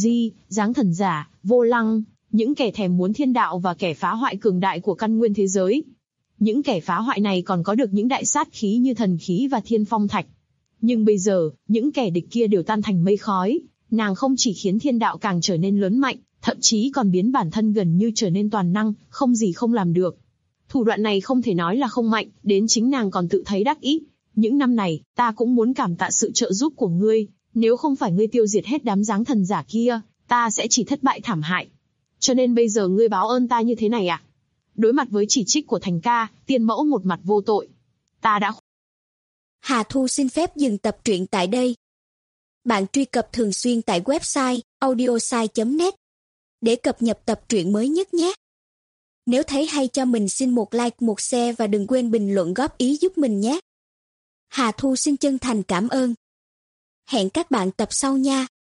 Giáng thần giả, Vô Lăng, những kẻ thèm muốn thiên đạo và kẻ phá hoại cường đại của căn nguyên thế giới. Những kẻ phá hoại này còn có được những đại sát khí như thần khí và thiên phong thạch. Nhưng bây giờ, những kẻ địch kia đều tan thành mây khói, nàng không chỉ khiến thiên đạo càng trở nên lớn mạnh, thậm chí còn biến bản thân gần như trở nên toàn năng, không gì không làm được. Thủ đoạn này không thể nói là không mạnh, đến chính nàng còn tự thấy đắc ý. Những năm này, ta cũng muốn cảm tạ sự trợ giúp của ngươi, nếu không phải ngươi tiêu diệt hết đám giáng thần giả kia, ta sẽ chỉ thất bại thảm hại. Cho nên bây giờ ngươi báo ơn ta như thế này à? Đối mặt với chỉ trích của Thành ca, Tiên Mẫu một mặt vô tội. Ta đã... Hà Thu xin phép dừng tập truyện tại đây. Bạn truy cập thường xuyên tại website audiosai.net để cập nhật tập truyện mới nhất nhé. Nếu thấy hay cho mình xin một like, một share và đừng quên bình luận góp ý giúp mình nhé. Hà Thu xin chân thành cảm ơn. Hẹn các bạn tập sau nha.